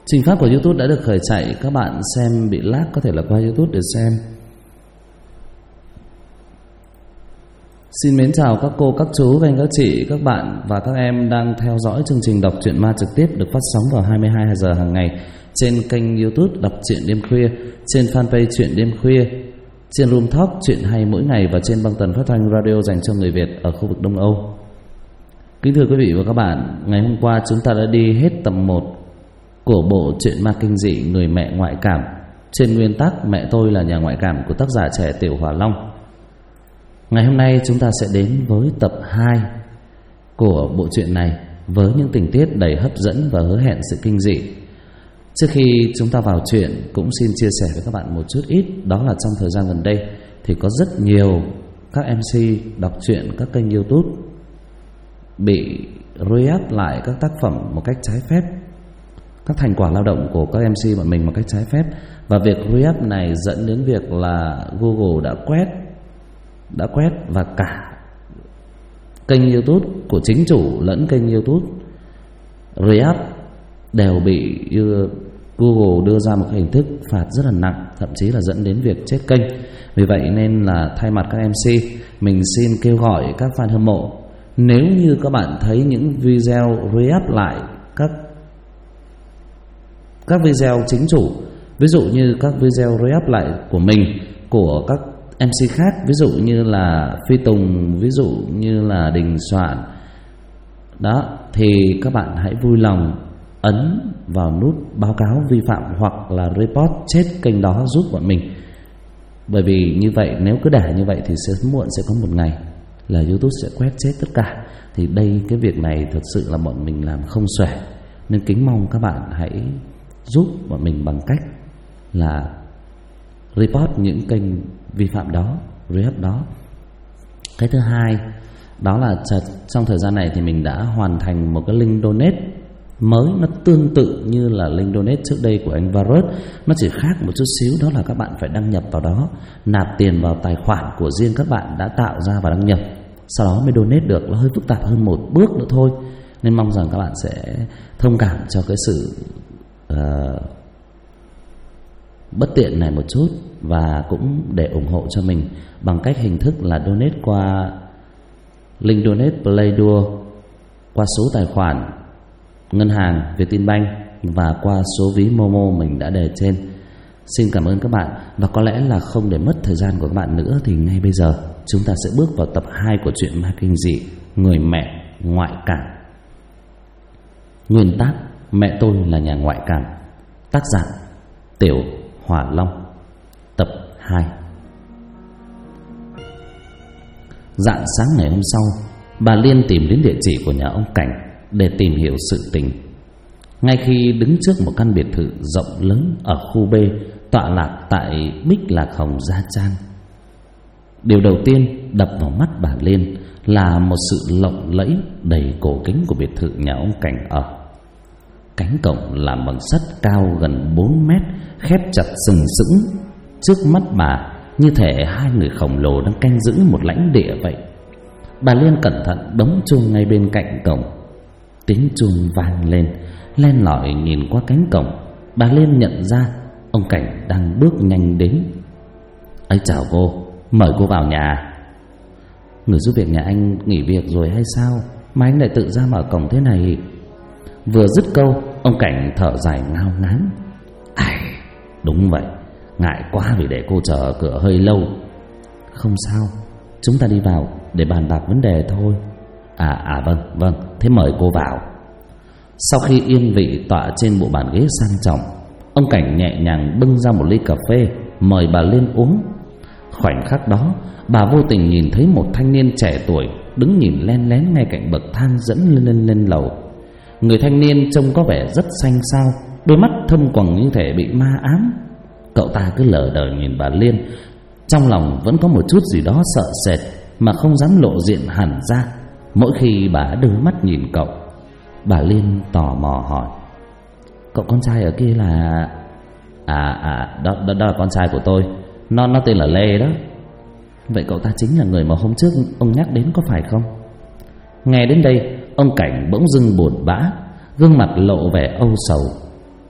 Trình phát của YouTube đã được khởi chạy. Các bạn xem bị lag có thể là qua YouTube để xem. Xin mến chào các cô, các chú, các anh, các chị, các bạn và các em đang theo dõi chương trình đọc truyện ma trực tiếp được phát sóng vào 22 giờ hàng ngày trên kênh YouTube Đọc Truyện Đêm Khuya, trên fanpage Truyện Đêm Khuya, trên Room Talk Truyện Hay Mỗi Ngày và trên băng tần phát thanh radio dành cho người Việt ở khu vực Đông Âu. Kính thưa quý vị và các bạn, ngày hôm qua chúng ta đã đi hết tập 1 của bộ truyện ma kinh dị Người Mẹ Ngoại Cảm trên nguyên tắc Mẹ Tôi Là Nhà Ngoại Cảm của tác giả trẻ Tiểu Hỏa Long. Ngày hôm nay chúng ta sẽ đến với tập 2 của bộ truyện này với những tình tiết đầy hấp dẫn và hứa hẹn sự kinh dị. Trước khi chúng ta vào chuyện, cũng xin chia sẻ với các bạn một chút ít. Đó là trong thời gian gần đây thì có rất nhiều các MC đọc truyện các kênh YouTube bị re-up lại các tác phẩm một cách trái phép, các thành quả lao động của các MC bọn mình một cách trái phép. Và việc re-up này dẫn đến việc là Google đã quét và cả kênh YouTube của chính chủ lẫn kênh YouTube re-up đều bị Google đưa ra một cái hình thức phạt rất là nặng, thậm chí là dẫn đến việc chết kênh. Vì vậy nên là thay mặt các MC, mình xin kêu gọi các fan hâm mộ, nếu như các bạn thấy những video re-up lại các video chính chủ, ví dụ như các video re-up lại của mình, của các MC khác, ví dụ như là Phi Tùng, ví dụ như là Đình Soạn đó, thì các bạn hãy vui lòng ấn vào nút báo cáo vi phạm hoặc là report chết kênh đó giúp bọn mình. Bởi vì như vậy, nếu cứ để như vậy thì sớm muộn sẽ có một ngày là YouTube sẽ quét chết tất cả. Thì đây, cái việc này thật sự là bọn mình làm không xuể, nên kính mong các bạn hãy giúp bọn mình bằng cách là report những kênh vi phạm đó, re-up đó. Cái thứ hai, đó là trong thời gian này thì mình đã hoàn thành một cái link donate mới. Nó tương tự như là link donate trước đây của anh Varus, nó chỉ khác một chút xíu, đó là các bạn phải đăng nhập vào đó, nạp tiền vào tài khoản của riêng các bạn đã tạo ra và đăng nhập, sau đó mới donate được. Nó hơi phức tạp hơn một bước nữa thôi, nên mong rằng các bạn sẽ thông cảm cho cái sự bất tiện này một chút, và cũng để ủng hộ cho mình bằng cách hình thức là donate qua link donate Playduo, qua số tài khoản ngân hàng Vietinbank và qua số ví Momo mình đã đề trên. Xin cảm ơn các bạn. Và có lẽ là không để mất thời gian của các bạn nữa thì ngay bây giờ chúng ta sẽ bước vào tập 2 của truyện ma kinh dị Người Mẹ Ngoại Cảm. Nguyên tác Mẹ Tôi Là Nhà Ngoại Cảm, tác giả Tiểu Hỏa Long, tập 2. Rạng sáng ngày hôm sau, bà Liên tìm đến địa chỉ của nhà ông Cảnh để tìm hiểu sự tình. Ngay khi đứng trước một căn biệt thự rộng lớn ở khu B tọa lạc tại Bích Lạc Hồng Gia Trang, điều đầu tiên đập vào mắt bà Liên là một sự lộng lẫy đầy cổ kính của biệt thự nhà ông Cảnh ở. Cánh cổng làm bằng sắt cao gần 4 mét khép chặt sừng sững trước mắt bà, như thể hai người khổng lồ đang canh giữ một lãnh địa vậy. Bà Liên cẩn thận bấm chuông ngay bên cạnh cổng. Tiếng chuông vang lên, len lỏi nhìn qua cánh cổng, bà Liên nhận ra ông Cảnh đang bước nhanh đến. "Ấy, chào cô, mời cô vào nhà." "Người giúp việc nhà anh nghỉ việc rồi hay sao mà anh lại tự ra mở cổng thế này?" Vừa dứt câu, ông Cảnh thở dài ngao ngán. "Ai, đúng vậy, ngại quá vì để cô chờ ở cửa hơi lâu." "Không sao, chúng ta đi vào để bàn bạc vấn đề thôi." Vâng, thế mời cô vào." Sau khi yên vị tọa trên bộ bàn ghế sang trọng, ông Cảnh nhẹ nhàng bưng ra một ly cà phê mời bà Liên uống. Khoảnh khắc đó, bà vô tình nhìn thấy một thanh niên trẻ tuổi đứng nhìn len lén ngay cạnh bậc thang dẫn lên lầu. Người thanh niên trông có vẻ rất xanh xao, đôi mắt thâm quầng như thể bị ma ám. Cậu ta cứ lờ đờ nhìn bà Liên, trong lòng vẫn có một chút gì đó sợ sệt mà không dám lộ diện hẳn ra. Mỗi khi bà đưa mắt nhìn cậu, bà Liên tò mò hỏi: "Cậu con trai ở kia là..." Đó là con trai của tôi, nó tên là Lê đó." "Vậy cậu ta chính là người mà hôm trước ông nhắc đến có phải không?" Nghe đến đây, ông Cảnh bỗng dưng buồn bã, gương mặt lộ vẻ âu sầu.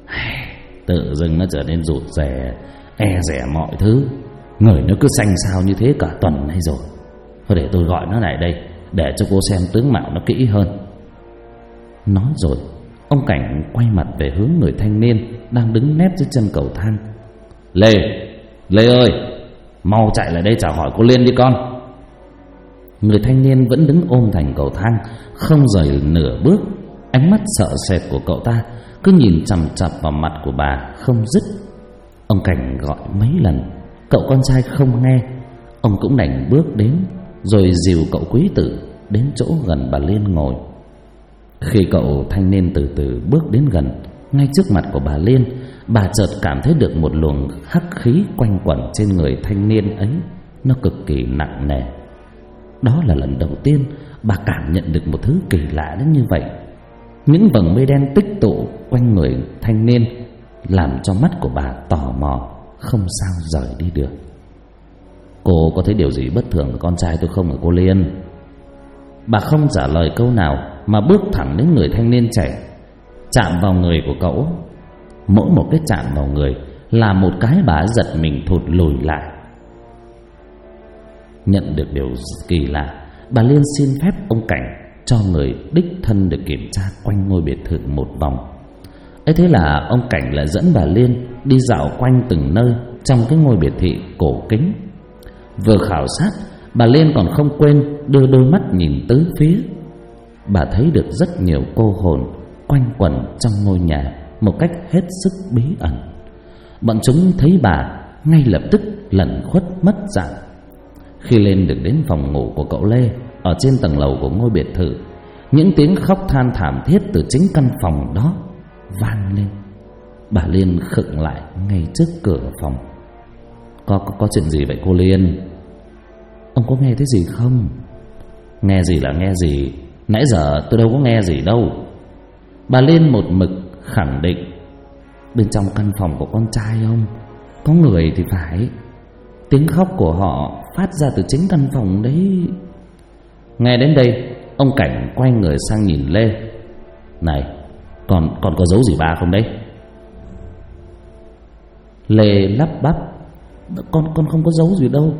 Tự dưng nó trở nên rụt rè, e dè mọi thứ. Người nó cứ xanh xao như thế cả tuần nay rồi. Thôi để tôi gọi nó lại đây, để cho cô xem tướng mạo nó kỹ hơn. Nói rồi, ông Cảnh quay mặt về hướng người thanh niên đang đứng nép dưới chân cầu thang. Lê ơi, mau chạy lại đây chào hỏi cô Liên đi con. Người thanh niên vẫn đứng ôm thành cầu thang, không rời nửa bước. Ánh mắt sợ sệt của cậu ta cứ nhìn chằm chằm vào mặt của bà không dứt. Ông Cảnh gọi mấy lần, cậu con trai không nghe. Ông cũng đành bước đến, rồi dìu cậu quý tử đến chỗ gần bà Liên ngồi. Khi cậu thanh niên từ từ bước đến gần, ngay trước mặt của bà Liên, bà chợt cảm thấy được một luồng hắc khí quanh quẩn trên người thanh niên ấy. Nó cực kỳ nặng nề. Đó là lần đầu tiên bà cảm nhận được một thứ kỳ lạ đến như vậy. Những vầng mây đen tích tụ quanh người thanh niên làm cho mắt của bà tò mò, không sao rời đi được. Cô có thấy điều gì bất thường ở con trai tôi không hả cô Liên? Bà không trả lời câu nào mà bước thẳng đến người thanh niên trẻ, chạm vào người của cậu. Mỗi một cái chạm vào người là một cái bà giật mình thụt lùi lại. Nhận được điều kỳ lạ, bà Liên xin phép ông Cảnh cho người đích thân được kiểm tra quanh ngôi biệt thự một vòng. ấy thế là ông Cảnh lại dẫn bà Liên đi dạo quanh từng nơi trong cái ngôi biệt thự cổ kính. Vừa khảo sát, bà Liên còn không quên đưa đôi mắt nhìn tứ phía. Bà thấy được rất nhiều cô hồn quanh quẩn trong ngôi nhà một cách hết sức bí ẩn. Bọn chúng thấy bà ngay lập tức lẩn khuất mất dạng. Khi lên được đến phòng ngủ của cậu Lê ở trên tầng lầu của ngôi biệt thự, những tiếng khóc than thảm thiết từ chính căn phòng đó vang lên. Bà Liên khựng lại ngay trước cửa phòng. Có chuyện gì vậy cô Liên? Ông có nghe thấy gì không? Nghe gì là nghe gì, nãy giờ tôi đâu có nghe gì đâu. Bà Liên một mực khẳng định. Bên trong căn phòng của con trai ông có người thì phải. Tiếng khóc của họ phát ra từ chính căn phòng đấy. Nghe đến đây, ông Cảnh quay người sang nhìn Lê. Này, còn có giấu gì bà không đấy? Lê lắp bắp. Con không có giấu gì đâu.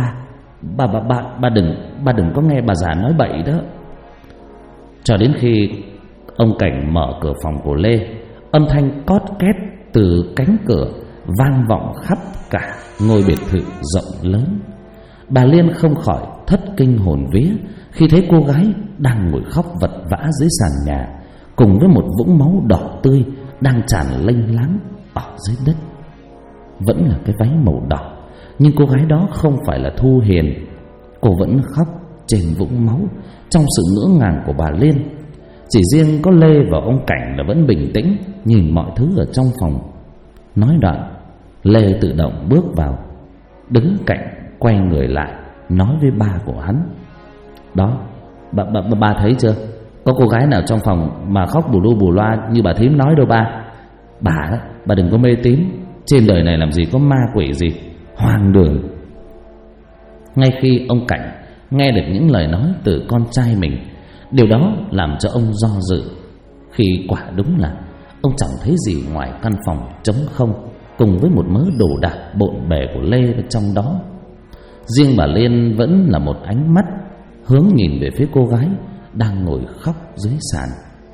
Bà đừng có nghe bà già nói bậy đó. Cho đến khi ông Cảnh mở cửa phòng của Lê, âm thanh cót két từ cánh cửa vang vọng khắp cả ngôi biệt thự rộng lớn. Bà Liên không khỏi thất kinh hồn vía khi thấy cô gái đang ngồi khóc vật vã dưới sàn nhà, cùng với một vũng máu đỏ tươi đang tràn lênh láng ở dưới đất. Vẫn là cái váy màu đỏ, nhưng cô gái đó không phải là Thu Hiền. Cô vẫn khóc trên vũng máu trong sự ngỡ ngàng của bà Liên. Chỉ riêng có Lê và ông Cảnh là vẫn bình tĩnh nhìn mọi thứ ở trong phòng. Nói đoạn, Lê tự động bước vào, đứng cạnh quay người lại nói với ba của hắn. Đó, bà thấy chưa? Có cô gái nào trong phòng mà khóc bù lu bù loa như bà thím nói đâu ba. Bà đừng có mê tín. Trên đời này làm gì có ma quỷ gì, hoang đường. Ngay khi ông Cảnh nghe được những lời nói từ con trai mình, điều đó làm cho ông do dự. Khi quả đúng là ông chẳng thấy gì ngoài căn phòng trống không, cùng với một mớ đồ đạc bộn bề của Lê ở trong đó. Riêng bà Liên vẫn là một ánh mắt hướng nhìn về phía cô gái đang ngồi khóc dưới sàn.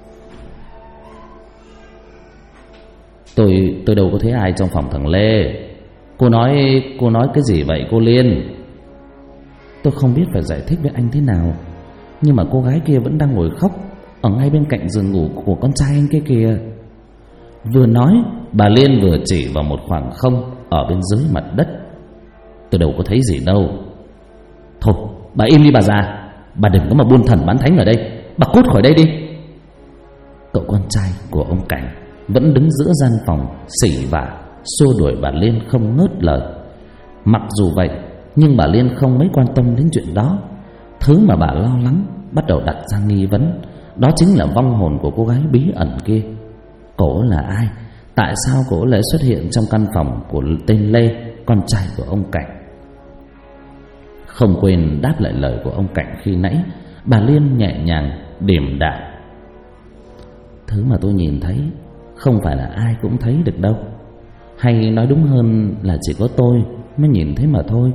Tôi đâu có thấy ai trong phòng thằng Lê. Cô nói cái gì vậy cô Liên? Tôi không biết phải giải thích với anh thế nào, nhưng mà cô gái kia vẫn đang ngồi khóc ở ngay bên cạnh giường ngủ của con trai anh kia kìa. Vừa nói, bà Liên vừa chỉ vào một khoảng không ở bên dưới mặt đất. Tôi đâu có thấy gì đâu. Thôi, bà im đi bà già. Bà đừng có mà buôn thần bán thánh ở đây. Bà cút khỏi đây đi. Cậu con trai của ông Cảnh vẫn đứng giữa gian phòng xỉ vả xua đuổi bà Liên không ngớt lời. Mặc dù vậy, nhưng bà Liên không mấy quan tâm đến chuyện đó. Thứ mà bà lo lắng, bắt đầu đặt ra nghi vấn, đó chính là vong hồn của cô gái bí ẩn kia. Cổ là ai? Tại sao cổ lại xuất hiện trong căn phòng của tên Lê, con trai của ông Cảnh? Không quên đáp lại lời của ông Cảnh khi nãy, bà Liên nhẹ nhàng điềm đạm. Thứ mà tôi nhìn thấy không phải là ai cũng thấy được đâu. Hay nói đúng hơn là chỉ có tôi mới nhìn thấy mà thôi.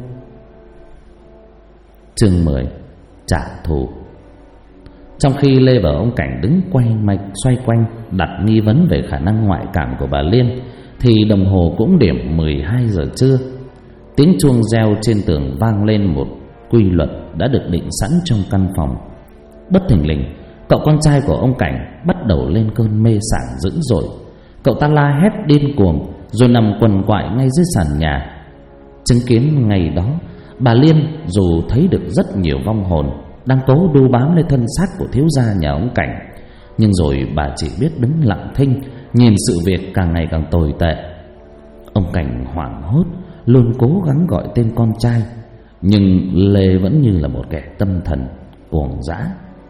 Chương 10: Trả thù. Trong khi Lê và ông Cảnh đứng xoay quanh đặt nghi vấn về khả năng ngoại cảm của bà Liên, thì đồng hồ cũng điểm 12 giờ trưa. Tiếng chuông reo trên tường vang lên một quy luật đã được định sẵn trong căn phòng. Bất thình lình, cậu con trai của ông Cảnh bắt đầu lên cơn mê sảng dữ dội. Cậu ta la hét điên cuồng rồi nằm quằn quại ngay dưới sàn nhà. Chứng kiến ngày đó, bà Liên dù thấy được rất nhiều vong hồn đang cố đu bám lên thân xác của thiếu gia nhà ông Cảnh, nhưng rồi bà chỉ biết đứng lặng thinh nhìn sự việc càng ngày càng tồi tệ. Ông Cảnh hoảng hốt luôn cố gắng gọi tên con trai, nhưng Lê vẫn như là một kẻ tâm thần cuồng dã.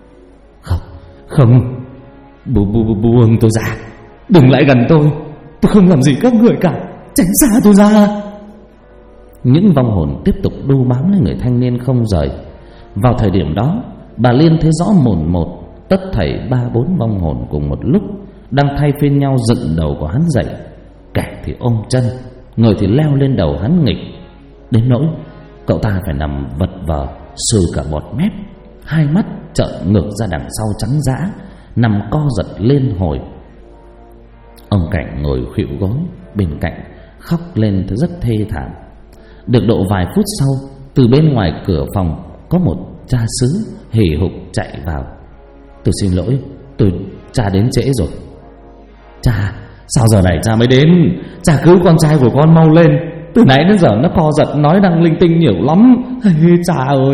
Không, buông tôi ra, đừng lại gần tôi không làm gì các người cả, tránh xa tôi ra. Những vong hồn tiếp tục đu bám lấy người thanh niên không rời. Vào thời điểm đó, bà Liên thấy rõ mồn một tất thảy 3-4 vong hồn cùng một lúc đang thay phiên nhau dựng đầu của hắn dậy. Kẻ thì ôm chân, người thì leo lên đầu hắn nghịch, đến nỗi cậu ta phải nằm vật vờ sừ cả bọt mép, hai mắt trợn ngược ra đằng sau trắng dã, nằm co giật lên hồi. Ông Cảnh ngồi khuỵu gối bên cạnh khóc lên rất thê thảm. Được độ vài phút sau, từ bên ngoài cửa phòng có một cha xứ hì hục chạy vào. Tôi xin lỗi, cha đến trễ rồi. Cha, sao giờ này cha mới đến? Cha cứu con trai của con mau lên, từ nãy đến giờ nó co giật nói năng linh tinh nhiều lắm. Cha ơi!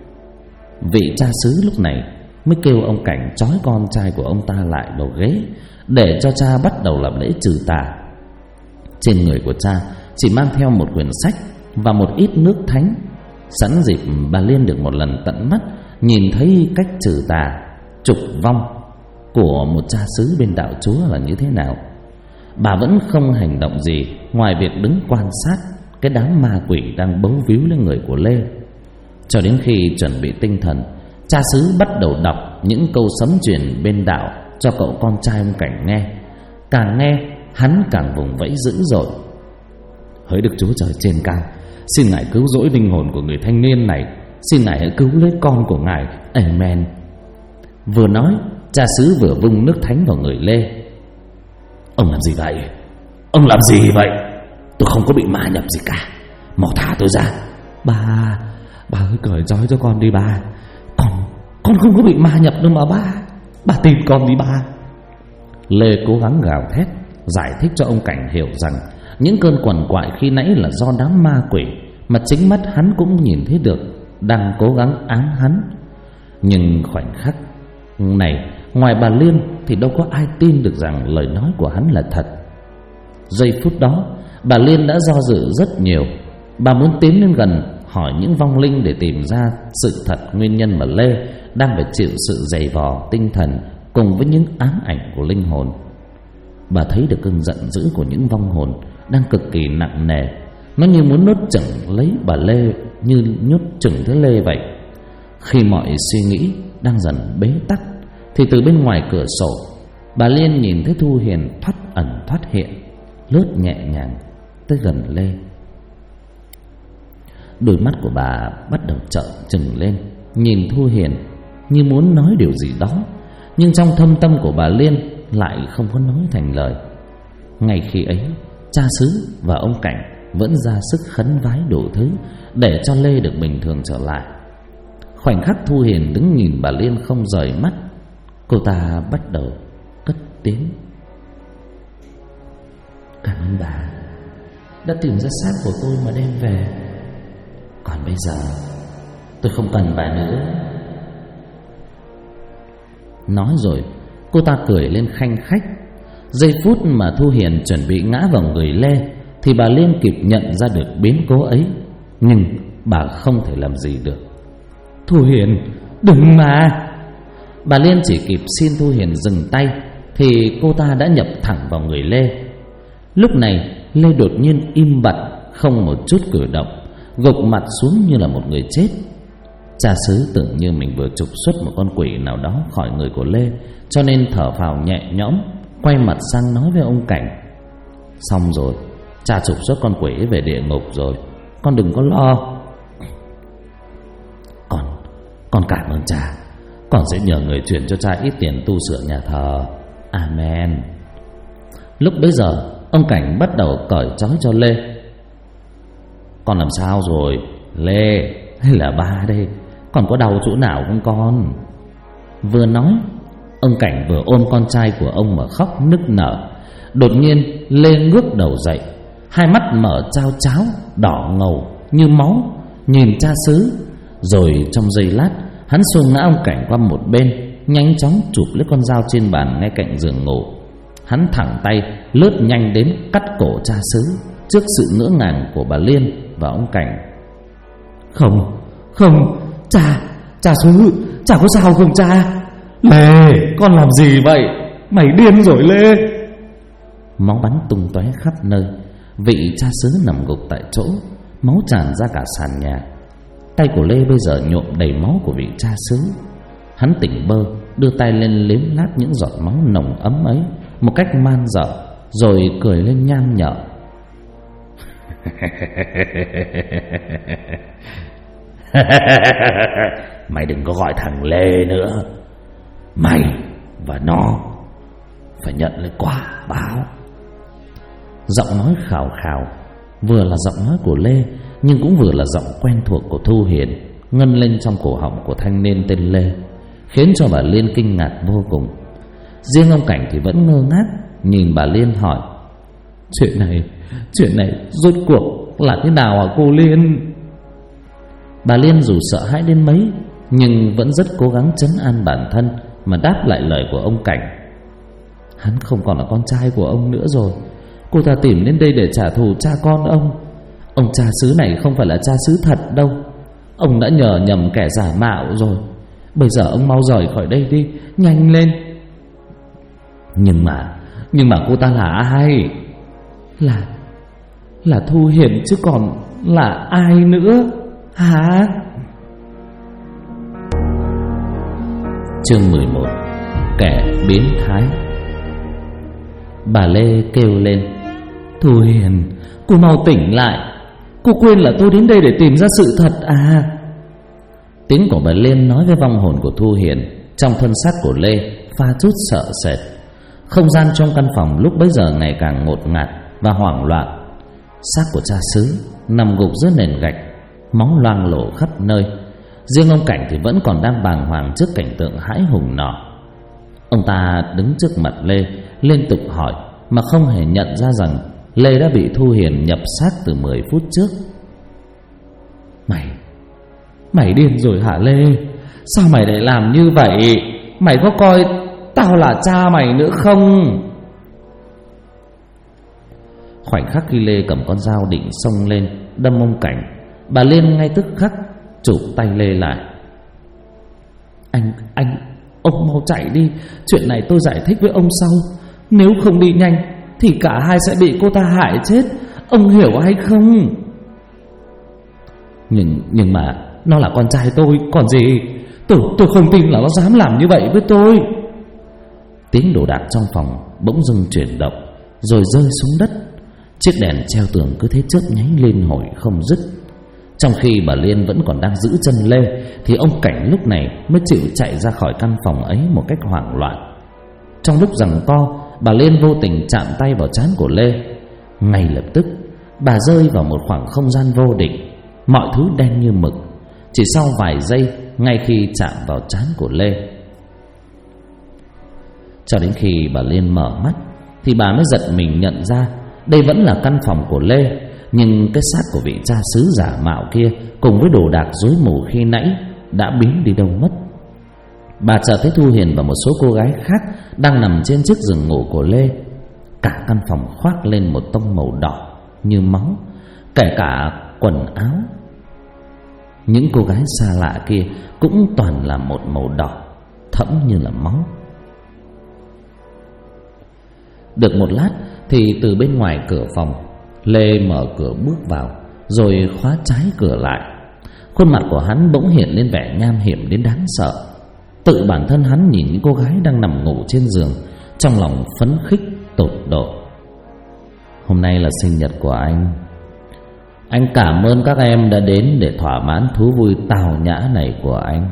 Vị cha xứ lúc này mới kêu ông Cảnh trói con trai của ông ta lại vào ghế để cho cha bắt đầu làm lễ trừ tà. Trên người của cha chỉ mang theo một quyển sách và một ít nước thánh. Sẵn dịp bà Liên được một lần tận mắt nhìn thấy cách trừ tà trục vong của một cha xứ bên đạo Chúa là như thế nào. Bà vẫn không hành động gì ngoài việc đứng quan sát cái đám ma quỷ đang bấu víu lên người của Lê. Cho đến khi chuẩn bị tinh thần, cha xứ bắt đầu đọc những câu sấm truyền bên đạo cho cậu con trai ông Cảnh nghe. Càng nghe hắn càng vùng vẫy dữ dội. Hỡi Đức Chúa Trời trên cao, xin Ngài cứu rỗi linh hồn của người thanh niên này, xin Ngài hãy cứu lấy con của Ngài, amen. Vừa nói, cha xứ vừa vung nước thánh vào người Lê. Ông làm gì vậy? Ông làm gì vậy? Tôi không có bị ma nhập gì cả, mau thả tôi ra. Bà ơi, cởi trói cho con đi bà. Con không có bị ma nhập đâu mà bà tìm con đi bà. Lê cố gắng gào thét giải thích cho ông Cảnh hiểu rằng những cơn quằn quại khi nãy là do đám ma quỷ mà chính mắt hắn cũng nhìn thấy được đang cố gắng ám hắn. Nhưng khoảnh khắc này, ngoài bà Liên thì đâu có ai tin được rằng lời nói của hắn là thật. Giây phút đó, bà Liên đã do dự rất nhiều. Bà muốn tiến lên gần hỏi những vong linh để tìm ra sự thật nguyên nhân mà Lê đang phải chịu sự dày vò tinh thần cùng với những ám ảnh của linh hồn. Bà thấy được cơn giận dữ của những vong hồn đang cực kỳ nặng nề. Nó như muốn nuốt chửng lấy bà Lê, như nuốt chửng thế Lê vậy. Khi mọi suy nghĩ đang dần bế tắc, thì từ bên ngoài cửa sổ, bà Liên nhìn thấy Thu Hiền thoát ẩn thoát hiện, lướt nhẹ nhàng tới gần Lê. Đôi mắt của bà bắt đầu trợn trừng lên, nhìn Thu Hiền như muốn nói điều gì đó, nhưng trong thâm tâm của bà Liên lại không có nói thành lời. Ngay khi ấy, cha xứ và ông Cảnh vẫn ra sức khấn vái đủ thứ để cho Lê được bình thường trở lại. Khoảnh khắc Thu Hiền đứng nhìn bà Liên không rời mắt, cô ta bắt đầu cất tiếng. Cảm ơn bà đã tìm ra xác của tôi mà đem về. Còn bây giờ tôi không cần bà nữa. Nói rồi cô ta cười lên khanh khách. Giây phút mà Thu Hiền chuẩn bị ngã vào người Lê thì bà Liên kịp nhận ra được biến cố ấy, nhưng bà không thể làm gì được. Thu Hiền, đừng mà! Bà Liên chỉ kịp xin Thu Hiền dừng tay thì cô ta đã nhập thẳng vào người Lê. Lúc này Lê đột nhiên im bặt, không một chút cử động, gục mặt xuống như là một người chết. Cha xứ tưởng như mình vừa trục xuất một con quỷ nào đó khỏi người của Lê, cho nên thở phào nhẹ nhõm, quay mặt sang nói với ông Cảnh: Xong rồi, cha trục xuất con quỷ về địa ngục rồi, con đừng có lo. Con cảm ơn cha. Con sẽ nhờ người chuyển cho cha ít tiền tu sửa nhà thờ. Amen. Lúc bấy giờ ông Cảnh bắt đầu cởi trói cho Lê. Con làm sao rồi Lê? Hay là ba đây? Con có đau chỗ nào không con? Vừa nói, ông Cảnh vừa ôm con trai của ông mà khóc nức nở. Đột nhiên Lê ngước đầu dậy, hai mắt mở trao cháo, đỏ ngầu như máu, nhìn cha xứ. Rồi trong giây lát, hắn xô ngã ông Cảnh qua một bên, nhanh chóng chụp lấy con dao trên bàn ngay cạnh giường ngủ. Hắn thẳng tay lướt nhanh đến cắt cổ cha xứ trước sự ngỡ ngàng của bà Liên và ông Cảnh. Không, cha xứ, cha có sao không cha? Lê, con làm gì vậy? Mày điên rồi Lê. Máu bắn tung tóe khắp nơi. Vị cha xứ nằm gục tại chỗ, máu tràn ra cả sàn nhà. Tay của Lê bây giờ nhuộm đầy máu của vị cha xứ. Hắn tỉnh bơ, đưa tay lên liếm lát những giọt máu nồng ấm ấy một cách man dợ, rồi cười lên nham nhở. Mày đừng có gọi thằng Lê nữa. Mày và nó phải nhận lấy quả báo. Giọng nói khào khào, vừa là giọng nói của Lê, nhưng cũng vừa là giọng quen thuộc của Thu Hiền, ngân lên trong cổ họng của thanh niên tên Lê, khiến cho bà Liên kinh ngạc vô cùng. Riêng ông Cảnh thì vẫn ngơ ngác nhìn bà Liên hỏi: Chuyện này rốt cuộc là thế nào hả cô Liên? Bà Liên dù sợ hãi đến mấy, nhưng vẫn rất cố gắng trấn an bản thân mà đáp lại lời của ông Cảnh: Hắn không còn là con trai của ông nữa rồi. Cô ta tìm đến đây để trả thù cha con ông. Ông cha xứ này không phải là cha xứ thật đâu. Ông đã nhờ nhầm kẻ giả mạo rồi. Bây giờ ông mau rời khỏi đây đi, nhanh lên. Nhưng mà cô ta là ai? Là Thu Hiền chứ còn là ai nữa hả? Chương 11: Kẻ biến thái. Bà Lê kêu lên: Thu Hiền, cô mau tỉnh lại. Cô quên là tôi đến đây để tìm ra sự thật à? Tiếng của bà Liên nói với vong hồn của Thu Hiền trong thân xác của Lê pha chút sợ sệt. Không gian trong căn phòng lúc bấy giờ ngày càng ngột ngạt và hoảng loạn. Xác của cha xứ nằm gục dưới nền gạch, máu loang lổ khắp nơi. Riêng ông Cảnh thì vẫn còn đang bàng hoàng trước cảnh tượng hãi hùng nọ. Ông ta đứng trước mặt Lê, liên tục hỏi mà không hề nhận ra rằng Lê đã bị Thu Hiền nhập xác từ 10 phút trước. Mày điên rồi hả Lê? Sao mày lại làm như vậy? Mày có coi tao là cha mày nữa không? Khoảnh khắc khi Lê cầm con dao định xông lên đâm ông Cảnh, bà Liên ngay tức khắc chụp tay Lê lại. Anh, ông mau chạy đi. Chuyện này tôi giải thích với ông sau. Nếu không đi nhanh thì cả hai sẽ bị cô ta hại chết. Ông hiểu hay không? Nhưng mà nó là con trai tôi còn gì. Tôi không tin là nó dám làm như vậy với tôi. Tiếng đồ đạc trong phòng bỗng dưng chuyển động, rồi rơi xuống đất. Chiếc đèn treo tường cứ thế chớp nháy lên hồi không dứt. Trong khi bà Liên vẫn còn đang giữ chân Lê, thì ông Cảnh lúc này mới chịu chạy ra khỏi căn phòng ấy một cách hoảng loạn. Trong lúc giằng co, bà Liên vô tình chạm tay vào trán của Lê. Ngay lập tức bà rơi vào một khoảng không gian vô định. Mọi thứ đen như mực. Chỉ sau vài giây, ngay khi chạm vào trán của Lê, cho đến khi bà Liên mở mắt thì bà mới giật mình nhận ra đây vẫn là căn phòng của Lê. Nhưng cái xác của vị cha xứ giả mạo kia cùng với đồ đạc rối mù khi nãy đã biến đi đâu mất. Bà chợt thấy Thu Hiền và một số cô gái khác đang nằm trên chiếc giường ngủ của Lê. Cả căn phòng khoác lên một tông màu đỏ như máu, kể cả quần áo. Những cô gái xa lạ kia cũng toàn là một màu đỏ thẫm như là máu. Được một lát thì từ bên ngoài cửa phòng, Lê mở cửa bước vào, rồi khóa trái cửa lại. Khuôn mặt của hắn bỗng hiện lên vẻ nham hiểm đến đáng sợ. Tự bản thân hắn nhìn những cô gái đang nằm ngủ trên giường, trong lòng phấn khích tột độ. Hôm nay là sinh nhật của anh. Anh cảm ơn các em đã đến để thỏa mãn thú vui tào nhã này của anh.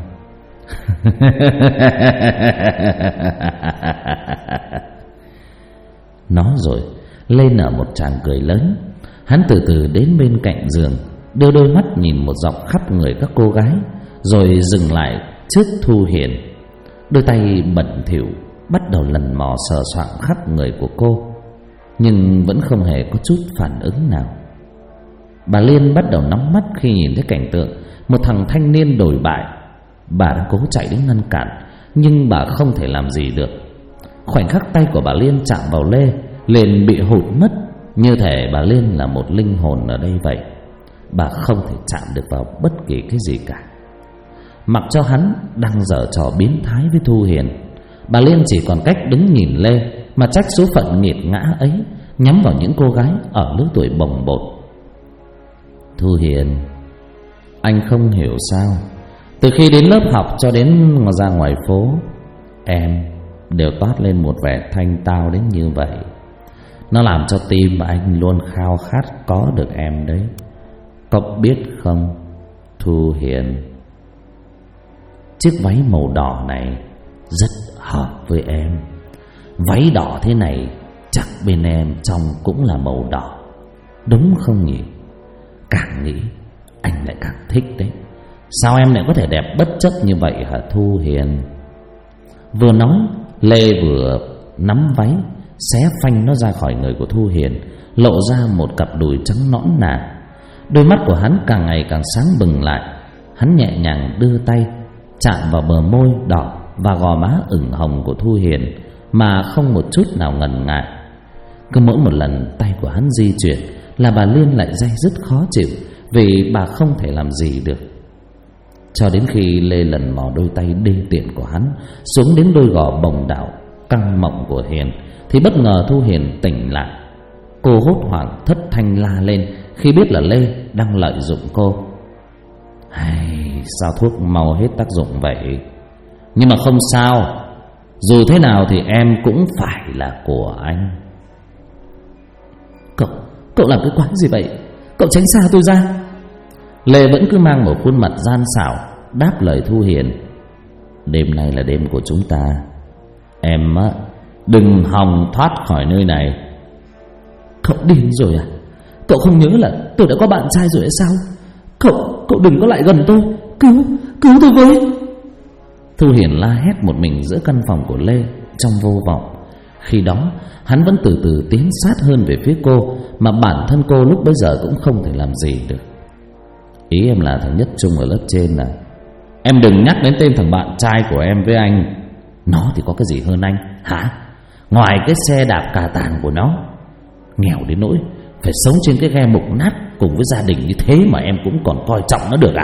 Nói rồi Lê nở một tràng cười lớn. Hắn từ từ đến bên cạnh giường, đưa đôi mắt nhìn một dọc khắp người các cô gái, rồi dừng lại trước Thu Hiền. Đôi tay bận thỉu bắt đầu lần mò sờ soạng khắp người của cô, nhưng vẫn không hề có chút phản ứng nào. Bà Liên bắt đầu nóng mắt khi nhìn thấy cảnh tượng một thằng thanh niên đồi bại. Bà đã cố chạy đến ngăn cản, nhưng bà không thể làm gì được. Khoảnh khắc tay của bà Liên chạm vào Lê liền bị hụt mất, như thể bà Liên là một linh hồn ở đây vậy. Bà không thể chạm được vào bất kỳ cái gì cả. Mặc cho hắn đang giở trò biến thái với Thu Hiền, bà Liên chỉ còn cách đứng nhìn Lê mà trách số phận nghiệt ngã ấy nhắm vào những cô gái ở lứa tuổi bồng bột. Thu Hiền, anh không hiểu sao từ khi đến lớp học cho đến ra ngoài phố, em đều toát lên một vẻ thanh tao đến như vậy. Nó làm cho tim anh luôn khao khát có được em đấy. Có biết không, Thu Hiền? Chiếc váy màu đỏ này rất hợp với em. Váy đỏ thế này chắc bên em trong cũng là màu đỏ, đúng không nhỉ? Càng nghĩ anh lại càng thích đấy. Sao em lại có thể đẹp bất chấp như vậy hả Thu Hiền? Vừa nói, Lê vừa nắm váy xé phanh nó ra khỏi người của Thu Hiền, lộ ra một cặp đùi trắng nõn nà. Đôi mắt của hắn càng ngày càng sáng bừng lại. Hắn nhẹ nhàng đưa tay chạm vào bờ môi đỏ và gò má ửng hồng của Thu Hiền mà không một chút nào ngần ngại. Cứ mỗi một lần tay của hắn di chuyển là bà Liên lại day dứt khó chịu, vì bà không thể làm gì được. Cho đến khi Lê lần mò đôi tay đê tiện của hắn xuống đến đôi gò bồng đảo căng mọng của Hiền, thì bất ngờ Thu Hiền tỉnh lại. Cô hốt hoảng thất thanh la lên khi biết là Lê đang lợi dụng cô. Hay, sao thuốc mau hết tác dụng vậy? Nhưng mà không sao, dù thế nào thì em cũng phải là của anh. Cậu làm cái quái gì vậy? Cậu tránh xa tôi ra. Lê vẫn cứ mang một khuôn mặt gian xảo đáp lời Thu Hiền. Đêm nay là đêm của chúng ta. Em á, đừng hòng thoát khỏi nơi này. Cậu điên rồi à? Cậu không nhớ là tôi đã có bạn trai rồi hay sao? Cậu đừng có lại gần tôi. Cứu tôi với. Thu Hiền la hét một mình giữa căn phòng của Lê trong vô vọng. Khi đó hắn vẫn từ từ tiến sát hơn về phía cô, mà bản thân cô lúc bấy giờ cũng không thể làm gì được. Ý em là thằng Nhất Trung ở lớp trên à? Em đừng nhắc đến tên thằng bạn trai của em với anh. Nó thì có cái gì hơn anh hả? Ngoài cái xe đạp cà tàng của nó, nghèo đến nỗi phải sống trên cái ghe mục nát cùng với gia đình như thế mà em cũng còn coi trọng nó được à?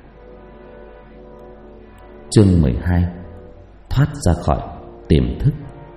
Chương 12: Thoát ra khỏi tiềm thức.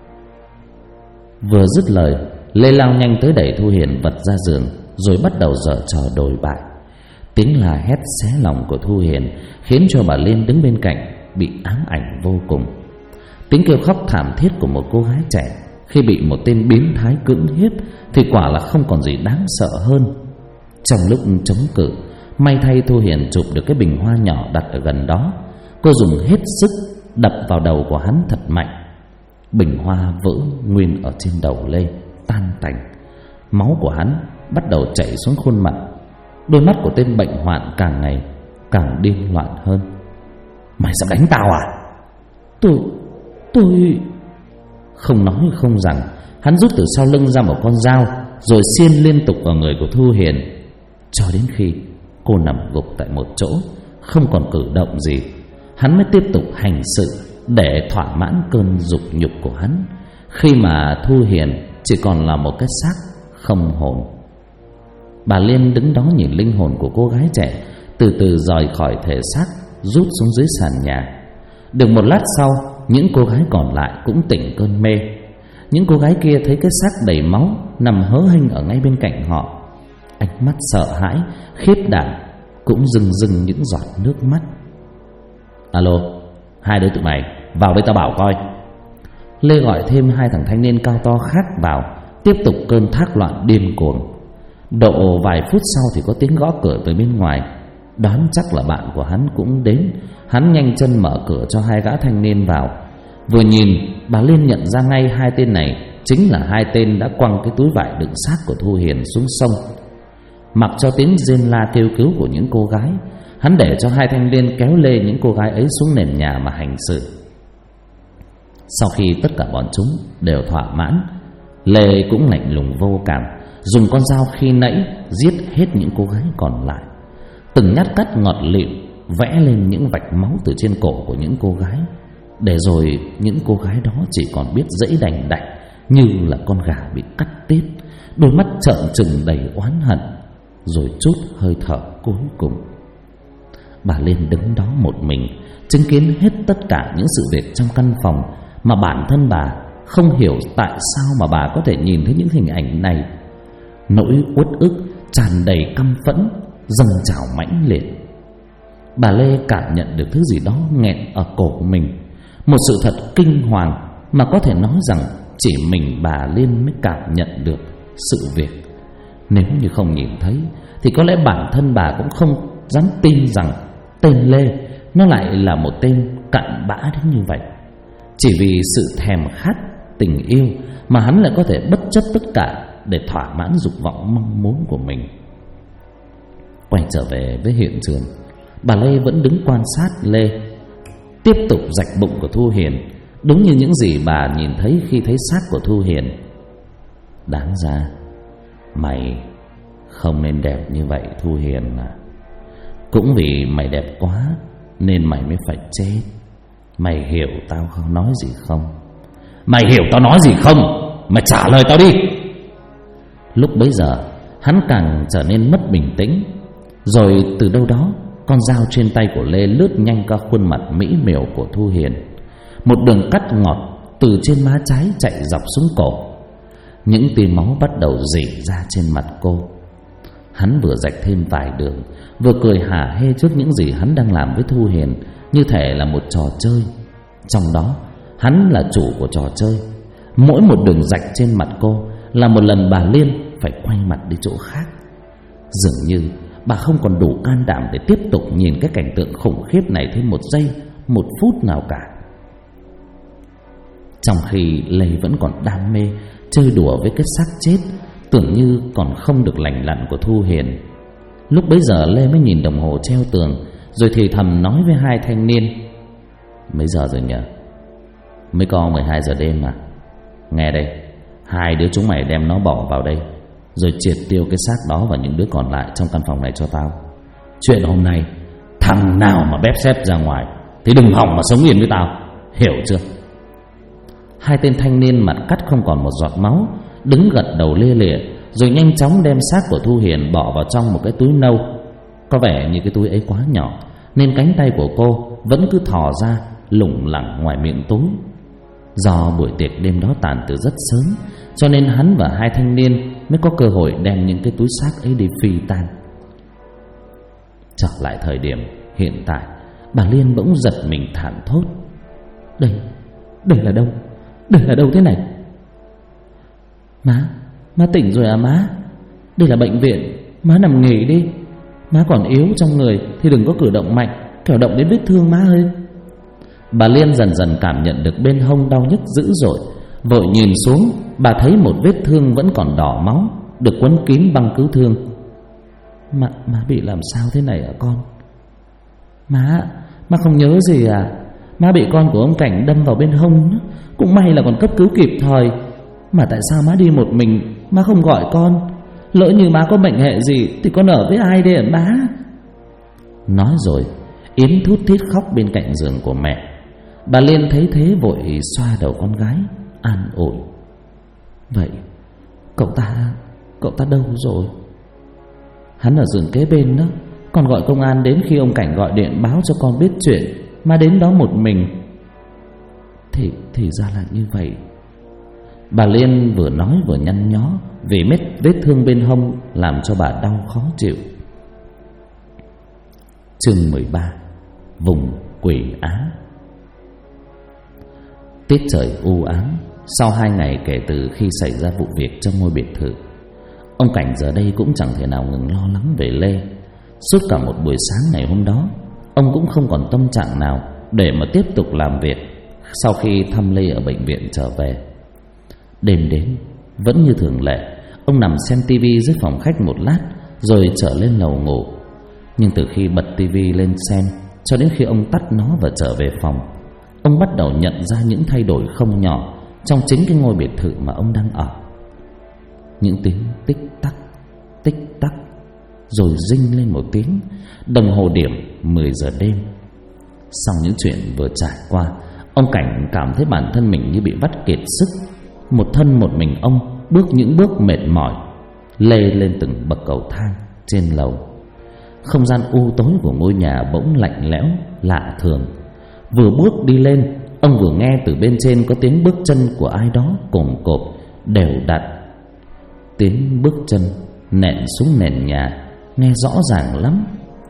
Vừa dứt lời, Lê lao nhanh tới đẩy Thu Hiền vật ra giường, rồi bắt đầu giở trò đồi bại. Tiếng la hét xé lòng của Thu Hiền khiến cho bà Liên đứng bên cạnh bị ám ảnh vô cùng. Tiếng kêu khóc thảm thiết của một cô gái trẻ khi bị một tên biến thái cưỡng hiếp thì quả là không còn gì đáng sợ hơn. Trong lúc chống cự, may thay Thu Hiền chụp được cái bình hoa nhỏ đặt ở gần đó. Cô dùng hết sức đập vào đầu của hắn thật mạnh. Bình hoa vỡ nguyên ở trên đầu Lê, tan tành. Máu của hắn bắt đầu chảy xuống khuôn mặt. Đôi mắt của tên bệnh hoạn càng ngày càng điên loạn hơn. Mày dám đánh tao à? Tôi... Không nói không rằng, hắn rút từ sau lưng ra một con dao, rồi xiên liên tục vào người của Thu Hiền, cho đến khi cô nằm gục tại một chỗ, không còn cử động gì. Hắn mới tiếp tục hành sự để thỏa mãn cơn dục nhục của hắn, khi mà Thu Hiền chỉ còn là một cái xác không hồn. Bà Liên đứng đó nhìn linh hồn của cô gái trẻ từ từ rời khỏi thể xác, rút xuống dưới sàn nhà. Được một lát sau, những cô gái còn lại cũng tỉnh cơn mê. Những cô gái kia thấy cái xác đầy máu nằm hớ hênh ở ngay bên cạnh họ, ánh mắt sợ hãi, khiếp đảm, cũng rưng rưng những giọt nước mắt. Alo, hai đứa tụi mày vào đây tao bảo coi. Lê gọi thêm 2 thằng thanh niên cao to khác vào, tiếp tục cơn thác loạn điên cuồng. Độ vài phút sau thì có tiếng gõ cửa từ bên ngoài. Đoán chắc là bạn của hắn cũng đến. Hắn nhanh chân mở cửa cho 2 gã thanh niên vào. Vừa nhìn, bà Liên nhận ra ngay 2 tên này chính là 2 tên đã quăng cái túi vải đựng xác của Thu Hiền xuống sông. Mặc cho tiếng rên la kêu cứu của những cô gái, hắn để cho 2 thanh niên kéo lê những cô gái ấy xuống nền nhà mà hành sự. Sau khi tất cả bọn chúng đều thỏa mãn, Lê cũng lạnh lùng vô cảm, dùng con dao khi nãy giết hết những cô gái còn lại. Từng nhát cắt ngọt lịm vẽ lên những vạch máu từ trên cổ của những cô gái, để rồi những cô gái đó chỉ còn biết giãy đành đạch như là con gà bị cắt tiết, đôi mắt trợn trừng đầy oán hận, rồi trút hơi thở cuối cùng. Bà Liên đứng đó một mình, chứng kiến hết tất cả những sự việc trong căn phòng mà bản thân bà không hiểu tại sao mà bà có thể nhìn thấy những hình ảnh này. Nỗi uất ức tràn đầy căm phẫn dâng trào mãnh liệt. Bà Lê cảm nhận được thứ gì đó nghẹn ở cổ của mình, một sự thật kinh hoàng mà có thể nói rằng chỉ mình bà Liên mới cảm nhận được sự việc. Nếu như không nhìn thấy thì có lẽ bản thân bà cũng không dám tin rằng tên Lê nó lại là một tên cặn bã đến như vậy. Chỉ vì sự thèm khát tình yêu mà hắn lại có thể bất chấp tất cả để thỏa mãn dục vọng mong muốn của mình. Quay trở về với hiện trường, bà Lê vẫn đứng quan sát Lê tiếp tục rạch bụng của Thu Hiền, đúng như những gì bà nhìn thấy khi thấy xác của Thu Hiền. Đáng ra mày không nên đẹp như vậy Thu Hiền à. Cũng vì mày đẹp quá nên mày mới phải chết. Mày hiểu tao không nói gì không? Mày hiểu tao nói gì không? Mày trả lời tao đi. Lúc bấy giờ hắn càng trở nên mất bình tĩnh. Rồi từ đâu đó, con dao trên tay của Lê lướt nhanh qua khuôn mặt mỹ miều của Thu Hiền. Một đường cắt ngọt từ trên má trái chạy dọc xuống cổ. Những tia máu bắt đầu rỉ ra trên mặt cô. Hắn vừa rạch thêm vài đường, vừa cười hả hê trước những gì hắn đang làm với Thu Hiền, như thể là một trò chơi. Trong đó hắn là chủ của trò chơi. Mỗi một đường rạch trên mặt cô là một lần bà Liên phải quay mặt đi chỗ khác. Dường như bà không còn đủ can đảm để tiếp tục nhìn cái cảnh tượng khủng khiếp này thêm một giây, một phút nào cả. Trong khi Lê vẫn còn đam mê chơi đùa với cái xác chết tưởng như còn không được lành lặn của Thu Hiền, lúc bấy giờ Lê mới nhìn đồng hồ treo tường, rồi thì thầm nói với 2 thanh niên: Mấy giờ rồi nhỉ? Mới có 12 giờ đêm mà. Nghe đây, 2 đứa chúng mày đem nó bỏ vào đây, rồi triệt tiêu cái xác đó và những đứa còn lại trong căn phòng này cho tao. Chuyện hôm nay thằng nào mà bép xép ra ngoài thì đừng hòng mà sống yên với tao, hiểu chưa? 2 tên thanh niên mặt cắt không còn một giọt máu đứng gật đầu lia lịa, rồi nhanh chóng đem xác của Thu Hiền bỏ vào trong một cái túi nâu. Có vẻ như cái túi ấy quá nhỏ nên cánh tay của cô vẫn cứ thò ra lủng lẳng ngoài miệng túi. Do buổi tiệc đêm đó tàn từ rất sớm, cho nên hắn và 2 thanh niên mới có cơ hội đem những cái túi xác ấy đi phi tan. Trở lại thời điểm hiện tại, bà Liên bỗng giật mình thảng thốt: Đây là đâu? Đây là đâu thế này? Má tỉnh rồi à má? Đây là bệnh viện, má nằm nghỉ đi. Má còn yếu trong người thì đừng có cử động mạnh, kẻo động đến vết thương má ơi. Bà Liên dần dần cảm nhận được bên hông đau nhức dữ dội. Vội nhìn xuống, bà thấy một vết thương vẫn còn đỏ máu, được quấn kín băng cứu thương. Má bị làm sao thế này hả con? Má không nhớ gì à? Má bị con của ông Cảnh đâm vào bên hông, cũng may là còn cấp cứu kịp thời. Mà tại sao má đi một mình, má không gọi con? Lỡ như má có bệnh hệ gì thì con ở với ai đây hả má? Nói rồi Yến thút thít khóc bên cạnh giường của mẹ. Bà Liên thấy thế vội xoa đầu con gái an ủi: Vậy cậu ta đâu rồi? Hắn ở giường kế bên đó. Con gọi công an đến khi ông Cảnh gọi điện báo cho con biết chuyện, má đến đó một mình. Thì ra là như vậy. Bà Liên vừa nói vừa nhăn nhó vì vết thương bên hông làm cho bà đau khó chịu. Chương 13: Vùng Quỷ Á. Tiết trời u ám. Sau 2 ngày kể từ khi xảy ra vụ việc trong ngôi biệt thự, ông Cảnh giờ đây cũng chẳng thể nào ngừng lo lắng về Lê. Suốt cả một buổi sáng ngày hôm đó, ông cũng không còn tâm trạng nào để mà tiếp tục làm việc sau khi thăm Lê ở bệnh viện trở về. Đêm đến, vẫn như thường lệ, ông nằm xem tivi dưới phòng khách một lát rồi trở lên lầu ngủ. Nhưng từ khi bật tivi lên xem cho đến khi ông tắt nó và trở về phòng, ông bắt đầu nhận ra những thay đổi không nhỏ trong chính cái ngôi biệt thự mà ông đang ở. Những tiếng tích tắc, rồi rinh lên một tiếng, đồng hồ điểm 10 giờ đêm. Sau những chuyện vừa trải qua, ông Cảnh cảm thấy bản thân mình như bị vắt kiệt sức. Một thân một mình ông bước những bước mệt mỏi, lê lên từng bậc cầu thang trên lầu. Không gian u tối của ngôi nhà bỗng lạnh lẽo lạ thường. Vừa bước đi lên, ông vừa nghe từ bên trên có tiếng bước chân của ai đó cồm cộp đều đặn. Tiếng bước chân nện xuống nền nhà nghe rõ ràng lắm.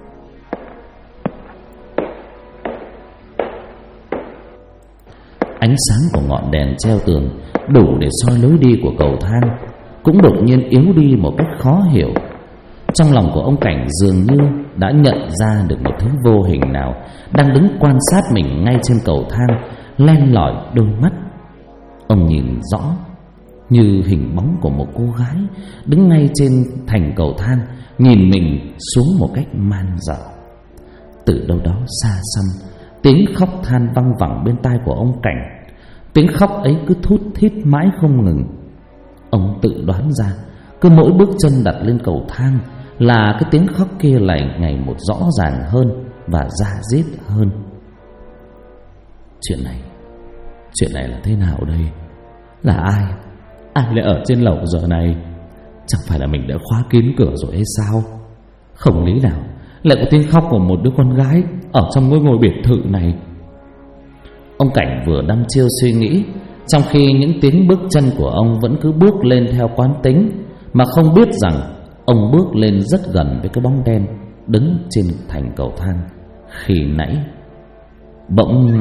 Ánh sáng của ngọn đèn treo tường đủ để soi lối đi của cầu thang cũng đột nhiên yếu đi một cách khó hiểu. Trong lòng của ông Cảnh dường như đã nhận ra được một thứ vô hình nào đang đứng quan sát mình ngay trên cầu thang, len lỏi đôi mắt. Ông nhìn rõ như hình bóng của một cô gái đứng ngay trên thành cầu thang, nhìn mình xuống một cách man dợ. Từ đâu đó xa xăm, tiếng khóc than văng vẳng bên tai của ông Cảnh. Tiếng khóc ấy cứ thút thít mãi không ngừng. Ông tự đoán ra, cứ mỗi bước chân đặt lên cầu thang là cái tiếng khóc kia lại ngày một rõ ràng hơn và da diết hơn. Chuyện này là thế nào đây? Là ai lại ở trên lầu giờ này? Chẳng phải là mình đã khóa kín cửa rồi hay sao? Không lý nào lại có tiếng khóc của một đứa con gái ở trong ngôi biệt thự này. Ông Cảnh vừa đăm chiêu suy nghĩ, trong khi những tiếng bước chân của ông vẫn cứ bước lên theo quán tính, mà không biết rằng ông bước lên rất gần với cái bóng đen đứng trên thành cầu thang khi nãy. Bỗng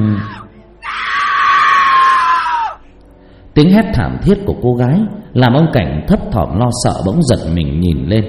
tiếng hét thảm thiết của cô gái làm ông Cảnh thấp thỏm lo sợ, bỗng giật mình nhìn lên.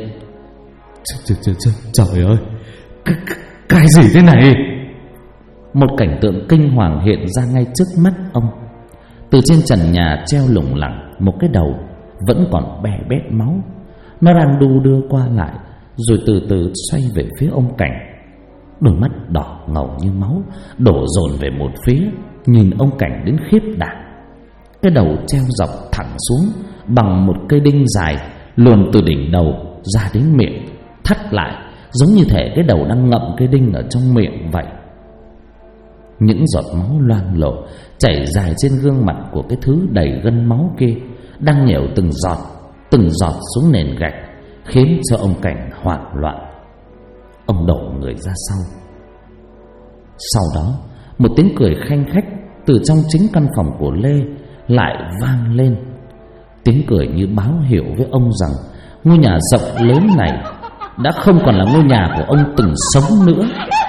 Trời ơi, cái gì thế này? Một cảnh tượng kinh hoàng hiện ra ngay trước mắt ông. Từ trên trần nhà treo lủng lẳng một cái đầu vẫn còn bè bét máu. Nó đang đu đưa qua lại rồi từ từ xoay về phía ông Cảnh. Đôi mắt đỏ ngầu như máu đổ dồn về một phía, nhìn ông Cảnh đến khiếp đảm. Cái đầu treo dọc thẳng xuống bằng một cây đinh dài luồn từ đỉnh đầu ra đến miệng, thắt lại giống như thể cái đầu đang ngậm cây đinh ở trong miệng vậy. Những giọt máu loang lổ chảy dài trên gương mặt của cái thứ đầy gân máu kia, đang nhểu từng giọt xuống nền gạch, khiến cho ông Cảnh hoảng loạn. Ông đổ người ra sau. Sau đó, một tiếng cười khanh khách từ trong chính căn phòng của Lê lại vang lên. Tiếng cười như báo hiệu với ông rằng ngôi nhà rộng lớn này đã không còn là ngôi nhà của ông từng sống nữa.